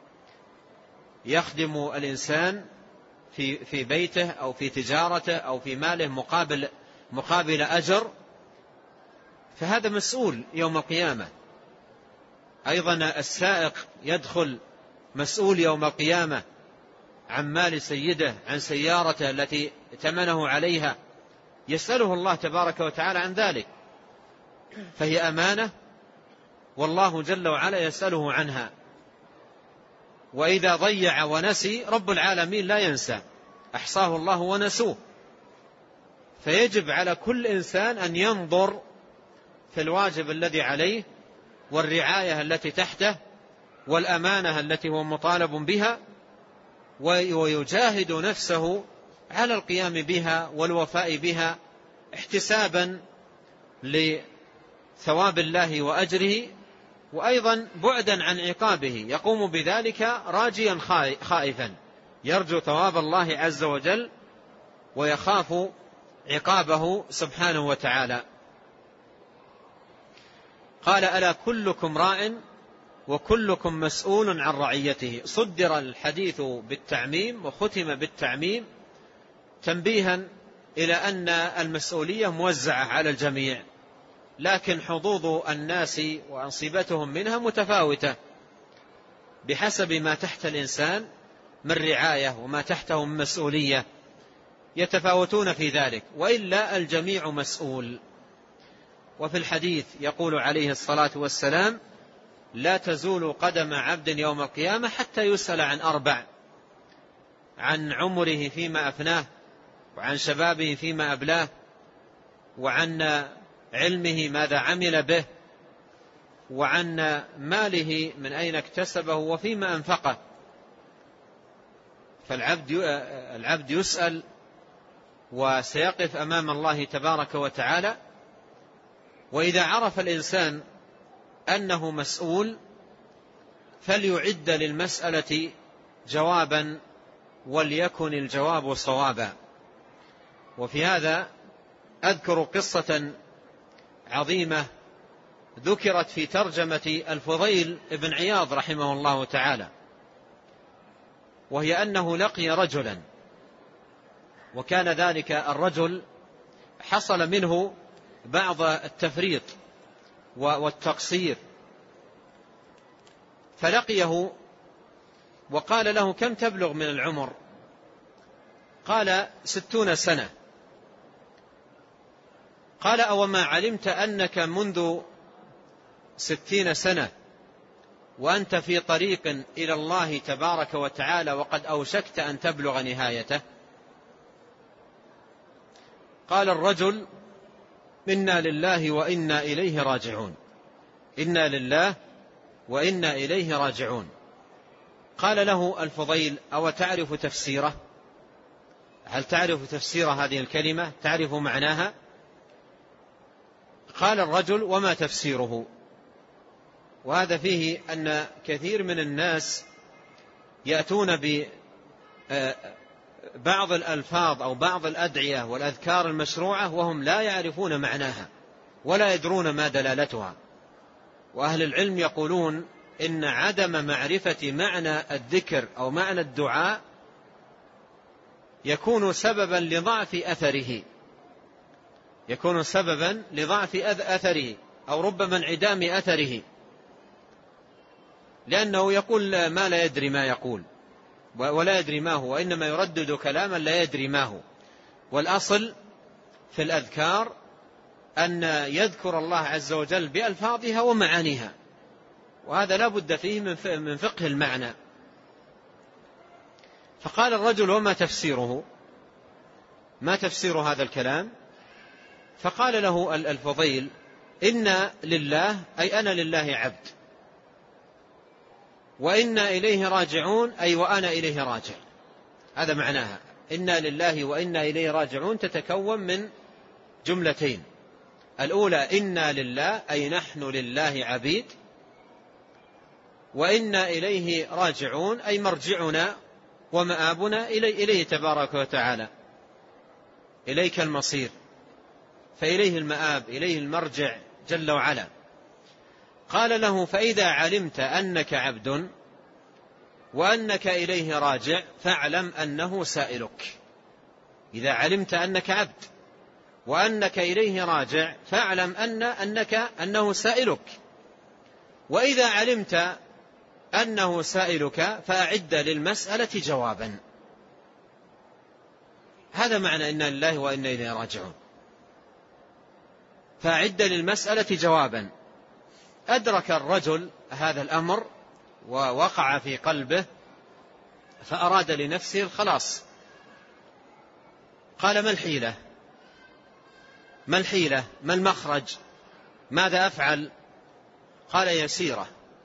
يخدم الإنسان في في بيته أو في تجارته أو في ماله مقابل مقابل أجر، فهذا مسؤول يوم القيامة. أيضا السائق يدخل مسؤول يوم القيامة عن مال سيده، عن سيارته التي ائتمنه عليها، يسأله الله تبارك وتعالى عن ذلك، فهي أمانة والله جل وعلا يسأله عنها. وإذا ضيع ونسي رب العالمين لا ينسى، أحصاه الله ونسوه. فيجب على كل إنسان أن ينظر في الواجب الذي عليه والرعاية التي تحته والأمانة التي هو مطالب بها، ويجاهد نفسه على القيام بها والوفاء بها احتسابا لثواب الله وأجره، وأيضا بعدا عن عقابه، يقوم بذلك راجيا خائفا، يرجو ثواب الله عز وجل ويخاف عقابه سبحانه وتعالى. قال: ألا كلكم راع وكلكم مسؤول عن رعيته. صدر الحديث بالتعميم وختم بالتعميم تنبيها إلى أن المسؤولية موزعة على الجميع، لكن حظوظ الناس وأنصبتهم منها متفاوتة بحسب ما تحت الإنسان من رعاية وما تحته من مسؤولية، يتفاوتون في ذلك، وإلا الجميع مسؤول. وفي الحديث يقول عليه الصلاة والسلام: لا تزول قدم عبد يوم القيامة حتى يسأل عن أربع: عن عمره فيما أفناه، وعن شبابه فيما أبلاه، وعن علمه ماذا عمل به، وعن ماله من أين اكتسبه وفيما أنفقه. فالعبد العبد يسأل وسيقف أمام الله تبارك وتعالى. وإذا عرف الإنسان أنه مسؤول فليعد للمسألة جوابا وليكن الجواب صوابا. وفي هذا أذكر قصة عظيمة ذكرت في ترجمة الفضيل بن عياض رحمه الله تعالى، وهي أنه لقي رجلا، وكان ذلك الرجل حصل منه بعض التفريط والتقصير، فلقيه وقال له: كم تبلغ من العمر؟ قال: ستون سنة. قال: أوما علمت أنك منذ ستين سنة وأنت في طريق إلى الله تبارك وتعالى وقد أوشكت أن تبلغ نهايته؟ قال الرجل: إنا لله وإنا إليه راجعون، إنا لله وإنا إليه راجعون. قال له الفضيل: أو تعرف تفسيره؟ هل تعرف تفسير هذه الكلمة؟ تعرف معناها؟ قال الرجل: وما تفسيره؟ وهذا فيه أن كثير من الناس يأتون ببعض الألفاظ أو بعض الأدعية والأذكار المشروعة وهم لا يعرفون معناها ولا يدرون ما دلالتها. وأهل العلم يقولون إن عدم معرفة معنى الذكر أو معنى الدعاء يكون سببا لضعف أثره، يكون سببا لضعف أثره أو ربما انعدام أثره، لأنه يقول ما لا يدري ما يقول ولا يدري ما هو، وإنما يردد كلاما لا يدري ما هو. والأصل في الأذكار أن يذكر الله عز وجل بألفاظها ومعانيها، وهذا لا بد فيه من فقه المعنى. فقال الرجل: وما تفسيره؟ ما تفسير هذا الكلام؟ فقال له الفضيل: إنا لله أي أنا لله عبد، وإنا إليه راجعون أي وأنا إليه راجع. هذا معناها، إنا لله وإنا إليه راجعون تتكون من جملتين: الأولى إنا لله أي نحن لله عبيد، وإنا إليه راجعون أي مرجعنا ومآبنا إليه, إليه تبارك وتعالى، إليك المصير، فإليه المآب، إليه المرجع جل وعلا. قال له: فإذا علمت أنك عبد وأنك إليه راجع فاعلم أنه سائلك. إذا علمت أنك عبد وأنك إليه راجع فاعلم أن أنك أنه سائلك. وإذا علمت أنه سائلك فأعد للمسألة جوابا. هذا معنى إنا لله وإنا إليه راجعون. فأعد للمسألة جوابا. أدرك الرجل هذا الأمر ووقع في قلبه فأراد لنفسه الخلاص. قال: ما الحيلة؟ ما الحيلة؟ ما المخرج؟ ماذا أفعل؟ قال: يسيرة.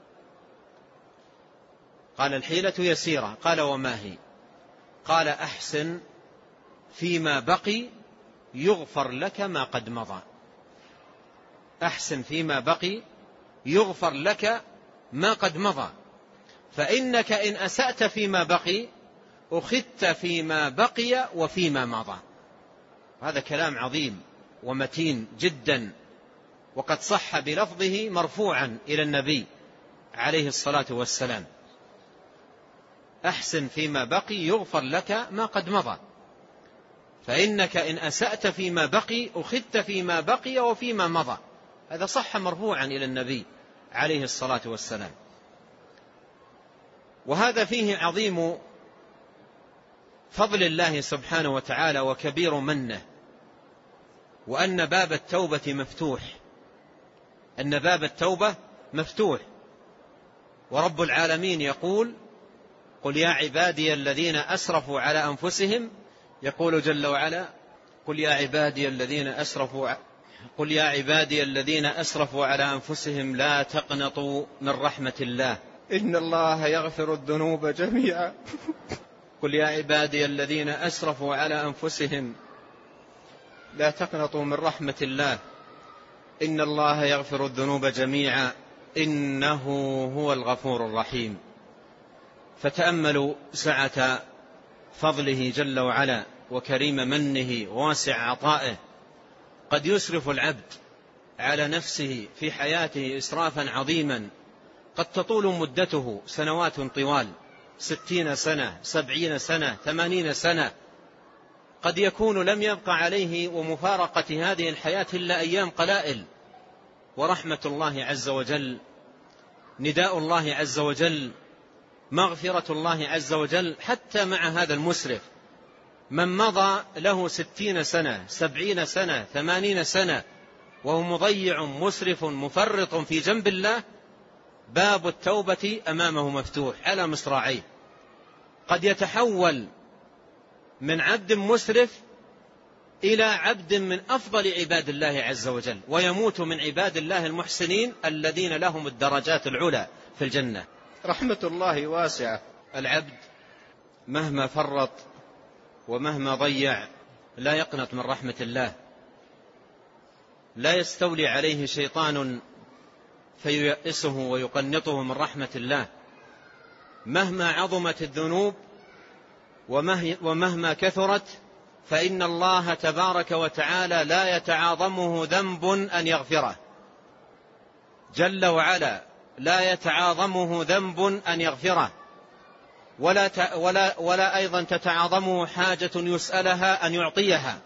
قال: الحيلة يسيرة. قال: وما هي؟ قال: أحسن فيما بقي يغفر لك ما قد مضى. أحسن فيما بقي يغفر لك ما قد مضى، فإنك إن أسأت فيما بقي أخذت فيما بقي وفيما مضى. هذا كلام عظيم ومتين جدا، وقد صح بلفظه مرفوعا إلى النبي عليه الصلاة والسلام: أحسن فيما بقي يغفر لك ما قد مضى، فإنك إن أسأت فيما بقي أخذت فيما بقي وفيما مضى. هذا صح مرفوعا إلى النبي عليه الصلاة والسلام. وهذا فيه عظيم فضل الله سبحانه وتعالى وكبير منه، وأن باب التوبة مفتوح، أن باب التوبة مفتوح. ورب العالمين يقول: قل يا عبادي الذين أسرفوا على أنفسهم، يقول جل وعلا: قل يا عبادي الذين أسرفوا قل يا عبادي الذين أسرفوا على أنفسهم لا تقنطوا من رحمة الله إن الله يغفر الذنوب جميعا. قل يا عبادي الذين أسرفوا على أنفسهم لا تقنطوا من رحمة الله إن الله يغفر الذنوب جميعا إنه هو الغفور الرحيم. فتأملوا سعة فضله جل وعلا وكريم منه وواسع عطائه. قد يسرف العبد على نفسه في حياته إسرافا عظيما، قد تطول مدته سنوات طوال، ستين سنة، سبعين سنة، ثمانين سنة. قد يكون لم يبق عليه ومفارقة هذه الحياة إلا أيام قلائل، ورحمة الله عز وجل، نداء الله عز وجل، مغفرة الله عز وجل. حتى مع هذا المسرف من مضى له ستين سنة، سبعين سنة، ثمانين سنة، وهو مضيع مسرف مفرط في جنب الله، باب التوبة أمامه مفتوح على مصراعيه. قد يتحول من عبد مسرف إلى عبد من أفضل عباد الله عز وجل، ويموت من عباد الله المحسنين الذين لهم الدرجات العلى في الجنة. رحمة الله واسعة. العبد مهما فرط ومهما ضيع لا يقنط من رحمة الله، لا يستولي عليه شيطان فييأسه ويقنطه من رحمة الله. مهما عظمت الذنوب ومهما كثرت فإن الله تبارك وتعالى لا يتعاظمه ذنب أن يغفره جل وعلا، لا يتعاظمه ذنب أن يغفره، ولا, ولا, ولا أيضا تتعاظمه حاجة يسألها أن يعطيها.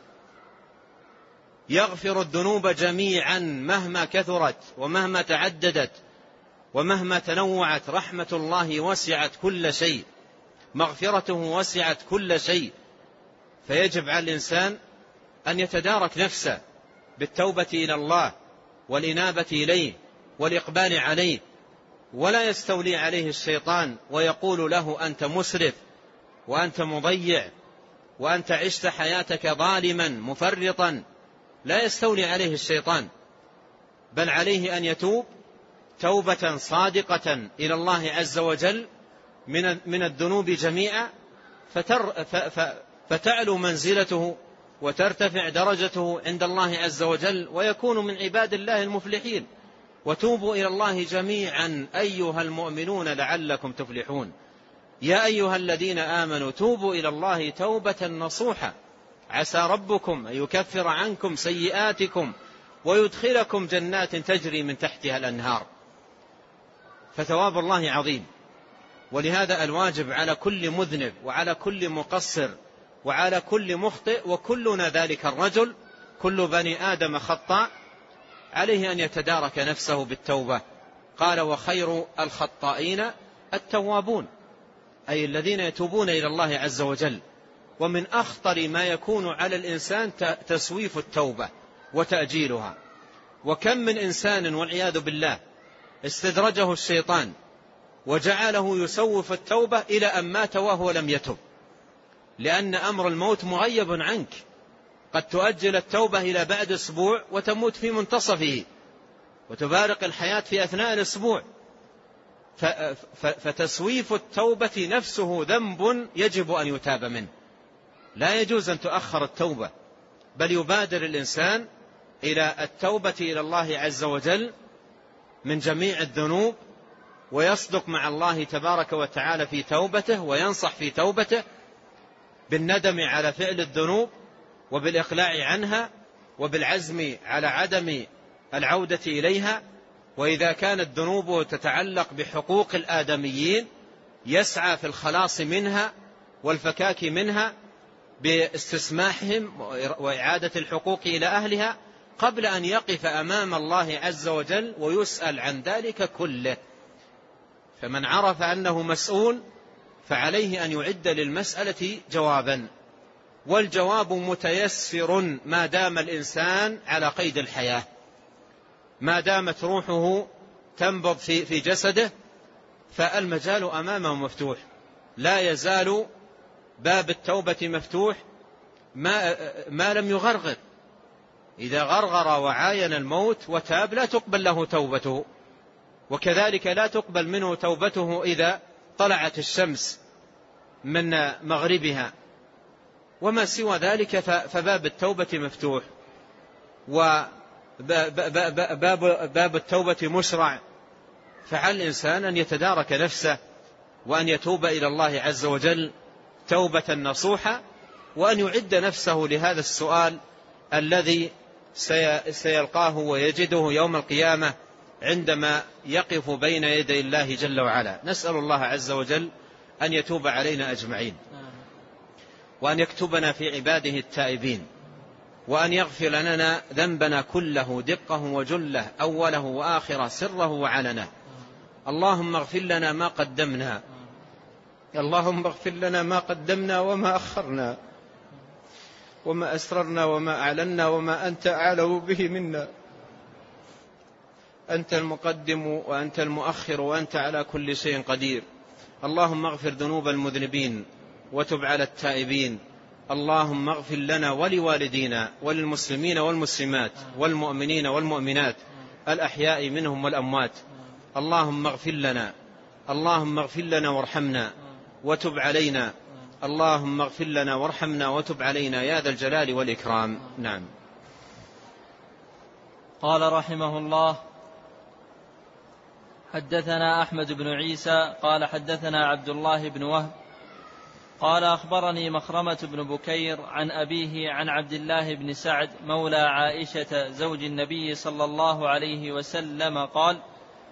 يغفر الذنوب جميعا مهما كثرت ومهما تعددت ومهما تنوعت. رحمة الله وسعت كل شيء، مغفرته وسعت كل شيء. فيجب على الإنسان أن يتدارك نفسه بالتوبة إلى الله والإنابة إليه والإقبال عليه، ولا يستولي عليه الشيطان ويقول له: أنت مسرف وأنت مضيع وأنت عشت حياتك ظالما مفرطا. لا يستولي عليه الشيطان، بل عليه أن يتوب توبة صادقة إلى الله عز وجل من الذنوب جميعا، فتر فتعلو منزلته وترتفع درجته عند الله عز وجل، ويكون من عباد الله المفلحين. وتوبوا إلى الله جميعا أيها المؤمنون لعلكم تفلحون. يا أيها الذين آمنوا توبوا إلى الله توبة نصوحا عسى ربكم أن يكفر عنكم سيئاتكم ويدخلكم جنات تجري من تحتها الأنهار. فثواب الله عظيم. ولهذا الواجب على كل مذنب وعلى كل مقصر وعلى كل مخطئ، وكلنا ذلك الرجل، كل بني آدم خطاء، عليه أن يتدارك نفسه بالتوبة قال وخير الخطائين التوابون، أي الذين يتوبون إلى الله عز وجل. ومن أخطر ما يكون على الإنسان تسويف التوبة وتأجيلها. وكم من إنسان والعياذ بالله استدرجه الشيطان وجعله يسوف التوبة إلى أن مات وهو لم يتب، لأن أمر الموت مغيب عنك. قد تؤجل التوبة إلى بعد أسبوع وتموت في منتصفه، وتبارق الحياة في أثناء الأسبوع. فتسويف التوبة نفسه ذنب يجب أن يتاب منه. لا يجوز أن تؤخر التوبة، بل يبادر الإنسان إلى التوبة إلى الله عز وجل من جميع الذنوب، ويصدق مع الله تبارك وتعالى في توبته، وينصح في توبته بالندم على فعل الذنوب وبالإقلاع عنها وبالعزم على عدم العودة إليها. وإذا كانت ذنوبه تتعلق بحقوق الآدميين يسعى في الخلاص منها والفكاك منها باستسماحهم وإعادة الحقوق إلى أهلها قبل أن يقف أمام الله عز وجل ويسأل عن ذلك كله. فمن عرف أنه مسؤول فعليه أن يعد للمسألة جوابا، والجواب متيسر ما دام الإنسان على قيد الحياة، ما دامت روحه تنبض في في جسده فالمجال أمامه مفتوح. لا يزال باب التوبة مفتوح ما, ما لم يغرغر. إذا غرغر وعاين الموت وتاب لا تقبل له توبته، وكذلك لا تقبل منه توبته إذا طلعت الشمس من مغربها. وما سوى ذلك فباب التوبة مفتوح، وباب التوبة مشرع. فعلى الإنسان أن يتدارك نفسه وأن يتوب إلى الله عز وجل توبة نصوحة، وأن يعد نفسه لهذا السؤال الذي سيلقاه ويجده يوم القيامة عندما يقف بين يدي الله جل وعلا. نسأل الله عز وجل أن يتوب علينا أجمعين، وأن يكتبنا في عباده التائبين، وأن يغفر لنا ذنبنا كله دقه وجله أوله وآخره سره وعلنه. اللهم اغفر لنا ما قدمنا، اللهم اغفر لنا ما قدمنا وما أخرنا وما أسررنا وما أعلنا وما أنت أعلم به منا. أنت المقدم وأنت المؤخر وأنت على كل شيء قدير. اللهم اغفر ذنوب المذنبين وتب على التائبين. اللهم اغفر لنا ولوالدينا وللمسلمين والمسلمات والمؤمنين والمؤمنات الأحياء منهم والأموات. اللهم اغفر لنا، اللهم اغفر لنا وارحمنا وتب علينا. اللهم اغفر لنا وارحمنا وتب علينا يا ذا الجلال والإكرام. نعم. قال رحمه الله: حدثنا أحمد بن عيسى قال حدثنا عبد الله بن وهب قال أخبرني مخرمة بن بكير عن أبيه عن عبد الله بن سعد مولى عائشة زوج النبي صلى الله عليه وسلم قال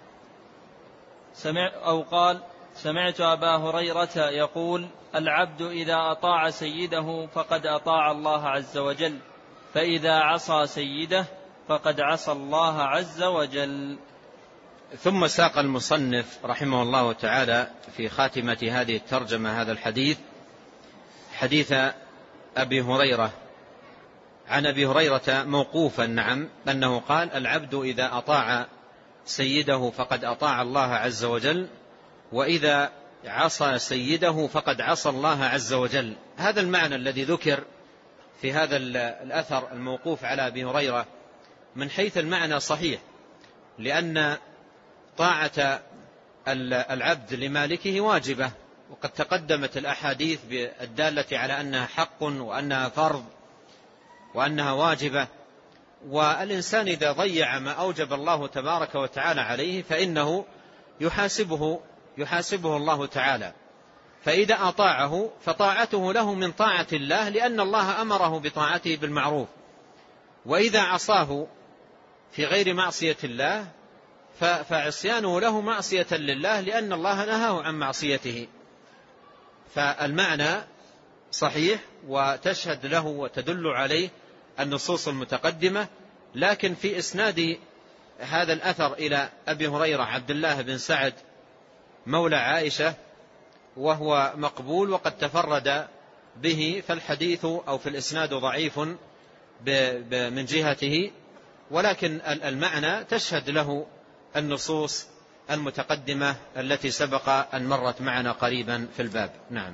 سمع أو قال سمعت أبا هريرة يقول: العبد إذا أطاع سيده فقد أطاع الله عز وجل، فإذا عصى سيده فقد عصى الله عز وجل. ثم ساق المصنف رحمه الله تعالى في خاتمة هذه الترجمة هذا الحديث حديث أبي هريرة عن أبي هريرة موقوفا، نعم، أنه قال: العبد إذا أطاع سيده فقد أطاع الله عز وجل، وإذا عصى سيده فقد عصى الله عز وجل. هذا المعنى الذي ذكر في هذا الأثر الموقوف على أبي هريرة من حيث المعنى صحيح، لأن طاعة العبد لمالكه واجبة، وقد تقدمت الأحاديث بالدالة على أنها حق وأنها فرض وأنها واجبة. والإنسان إذا ضيع ما أوجب الله تبارك وتعالى عليه فإنه يحاسبه يحاسبه الله تعالى. فإذا أطاعه فطاعته له من طاعة الله، لأن الله أمره بطاعته بالمعروف. وإذا عصاه في غير معصية الله فعصيانه له معصية لله، لأن الله نهاه عن معصيته. فالمعنى صحيح وتشهد له وتدل عليه النصوص المتقدمة. لكن في إسناد هذا الأثر إلى أبي هريرة عبد الله بن سعد مولى عائشة وهو مقبول وقد تفرد به، فالحديث أو في الإسناد ضعيف من جهته، ولكن المعنى تشهد له النصوص المتقدمة التي سبق أن مرت معنا قريبا في الباب. نعم.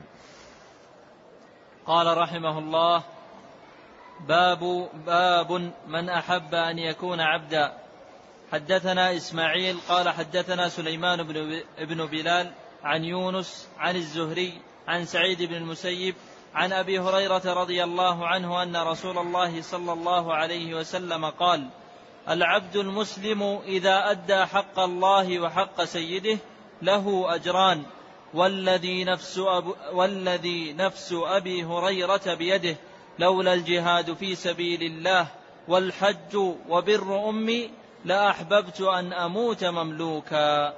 قال رحمه الله: باب باب من أحب أن يكون عبدا. حدثنا إسماعيل قال حدثنا سليمان بن بلال عن يونس عن الزهري عن سعيد بن المسيب عن أبي هريرة رضي الله عنه أن رسول الله صلى الله عليه وسلم قال: العبد المسلم إذا أدى حق الله وحق سيده له أجران، والذي نفس, أب والذي نفس أبي هريرة بيده لولا الجهاد في سبيل الله والحج وبر أمي لأحببت أن أموت مملوكا.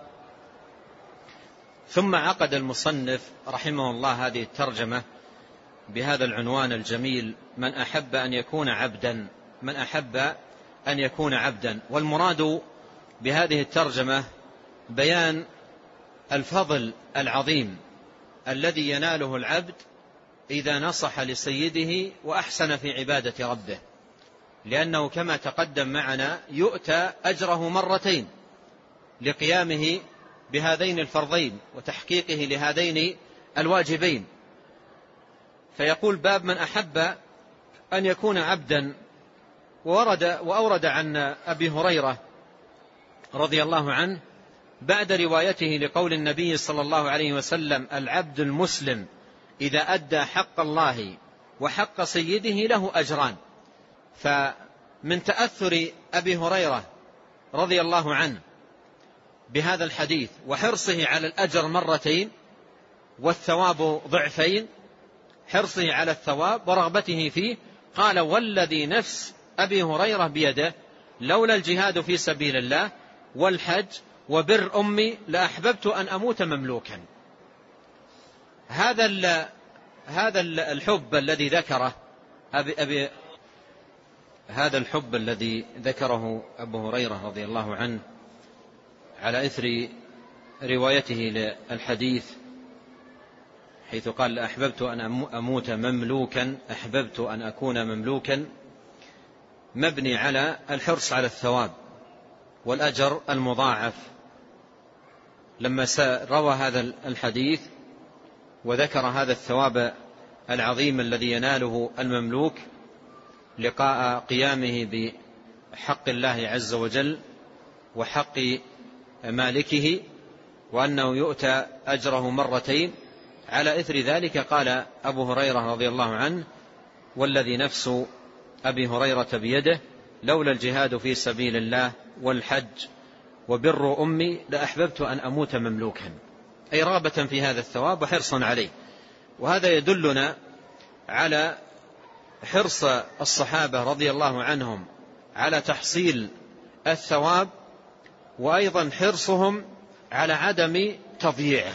ثم عقد المصنف رحمه الله هذه الترجمة بهذا العنوان الجميل: من أحب أن يكون عبدا. من أحب أن يكون عبدا. والمراد بهذه الترجمة بيان الفضل العظيم الذي يناله العبد إذا نصح لسيده وأحسن في عبادة ربه، لأنه كما تقدم معنا يؤتى أجره مرتين لقيامه بهذين الفرضين وتحقيقه لهذين الواجبين. فيقول: باب من أحب أن يكون عبدا. وورد وأورد عن أبي هريرة رضي الله عنه بعد روايته لقول النبي صلى الله عليه وسلم: العبد المسلم إذا أدى حق الله وحق سيده له أجران. فمن تأثر أبي هريرة رضي الله عنه بهذا الحديث وحرصه على الأجر مرتين والثواب ضعفين، حرصه على الثواب ورغبته فيه، قال: والذي نفس أبي هريرة بيده لولا الجهاد في سبيل الله والحج وبر أمي لأحببت أن أموت مملوكا. هذا هذا الحب الذي ذكره أبي أبي هذا الحب الذي ذكره أبو هريرة رضي الله عنه على إثر روايته للحديث، حيث قال: أحببت أن أموت مملوكا، أحببت أن أكون مملوكا، مبني على الحرص على الثواب والأجر المضاعف. لما روى هذا الحديث وذكر هذا الثواب العظيم الذي يناله المملوك لقاء قيامه بحق الله عز وجل وحق مالكه، وأنه يؤتى أجره مرتين، على إثر ذلك قال أبو هريرة رضي الله عنه: والذي نفس أبي هريرة بيده لولا الجهاد في سبيل الله والحج وبر أمي لأحببت أن أموت مملوكا، أي رغبة في هذا الثواب وحرصا عليه. وهذا يدلنا على حرص الصحابة رضي الله عنهم على تحصيل الثواب، وأيضا حرصهم على عدم تضييعه.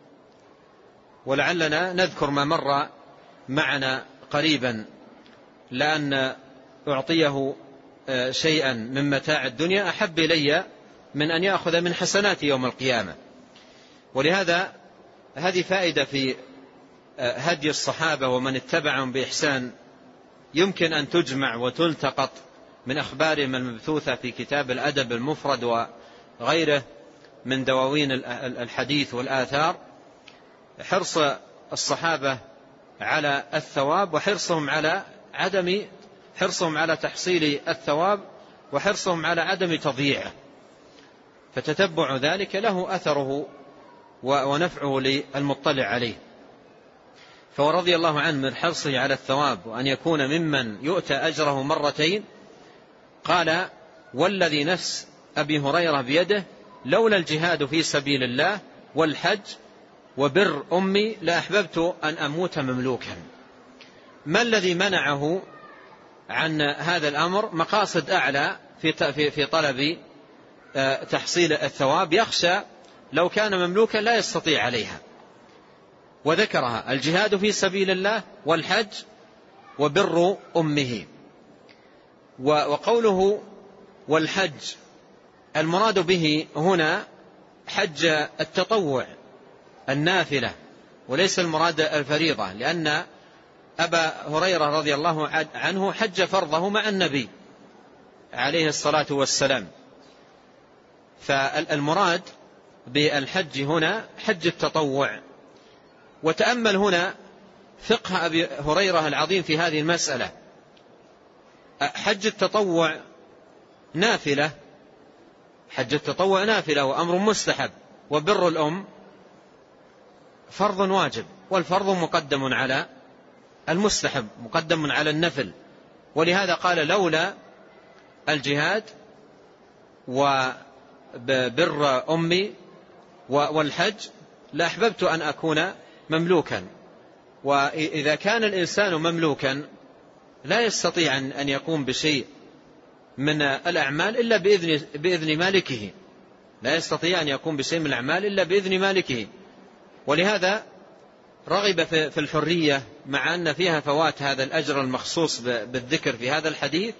ولعلنا نذكر ما مر معنا قريبا: لأن أعطيه شيئا من متاع الدنيا أحب إلي من أن يأخذ من حسنات يوم القيامة. ولهذا هذه فائدة في هدي الصحابة ومن اتبعهم بإحسان، يمكن أن تجمع وتلتقط من أخبارهم المبثوثة في كتاب الأدب المفرد وغيره من دواوين الحديث والآثار، حرص الصحابة على الثواب وحرصهم على عدم حرصهم على تحصيل الثواب وحرصهم على عدم تضييعه، فتتبع ذلك له أثره ونفعه للمطلع عليه. فرضي الله عنه من حرصه على الثواب وأن يكون ممن يؤتى أجره مرتين، قال: والذي نفس أبي هريرة بيده لولا الجهاد في سبيل الله والحج وبر أمي لأحببت أن أموت مملوكا. ما الذي منعه عن هذا الأمر؟ مقاصد أعلى في في طلب تحصيل الثواب، يخشى لو كان مملوكا لا يستطيع عليها، وذكرها: الجهاد في سبيل الله والحج وبر أمه. وقوله والحج المراد به هنا حج التطوع النافلة وليس المراد الفريضة، لأن أبا هريرة رضي الله عنه حج فرضه مع النبي عليه الصلاة والسلام. فالمراد بالحج هنا حج التطوع. وتأمل هنا فقه أبي هريرة العظيم في هذه المسألة. حج التطوع نافلة، حج التطوع نافلة وأمر مستحب، وبر الأم فرض واجب، والفرض مقدم على المستحب، مقدم على النفل. ولهذا قال لولا الجهاد وبر أمي والحج لأحببت أن أكون مملوكا. وإذا كان الإنسان مملوكا لا يستطيع أن يقوم بشيء من الأعمال إلا بإذن, بإذن مالكه، لا يستطيع أن يقوم بشيء من الأعمال إلا بإذن مالكه. ولهذا رغب في الحرية مع أن فيها فوات هذا الأجر المخصوص بالذكر في هذا الحديث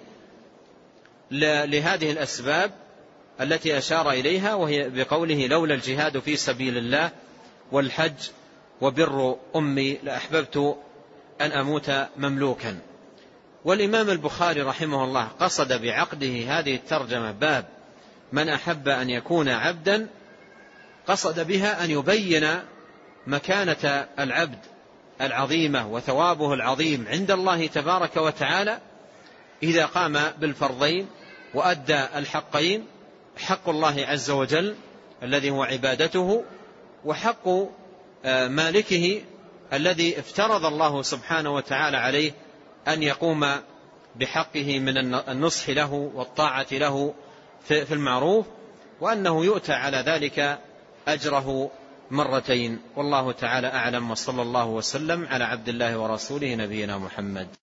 لهذه الأسباب التي أشار إليها، وهي بقوله لولا الجهاد في سبيل الله والحج وبر أمي لأحببت أن أموت مملوكا. والإمام البخاري رحمه الله قصد بعقده هذه الترجمة باب من أحب أن يكون عبدا، قصد بها أن يبين مكانة العبد العظيمة وثوابه العظيم عند الله تبارك وتعالى إذا قام بالفرضين وأدى الحقين، حق الله عز وجل الذي هو عبادته، وحق مالكه الذي افترض الله سبحانه وتعالى عليه أن يقوم بحقه من النصح له والطاعة له في المعروف، وأنه يؤتى على ذلك أجره مرتين. والله تعالى أعلم، وصلى الله وسلم على عبد الله ورسوله نبينا محمد.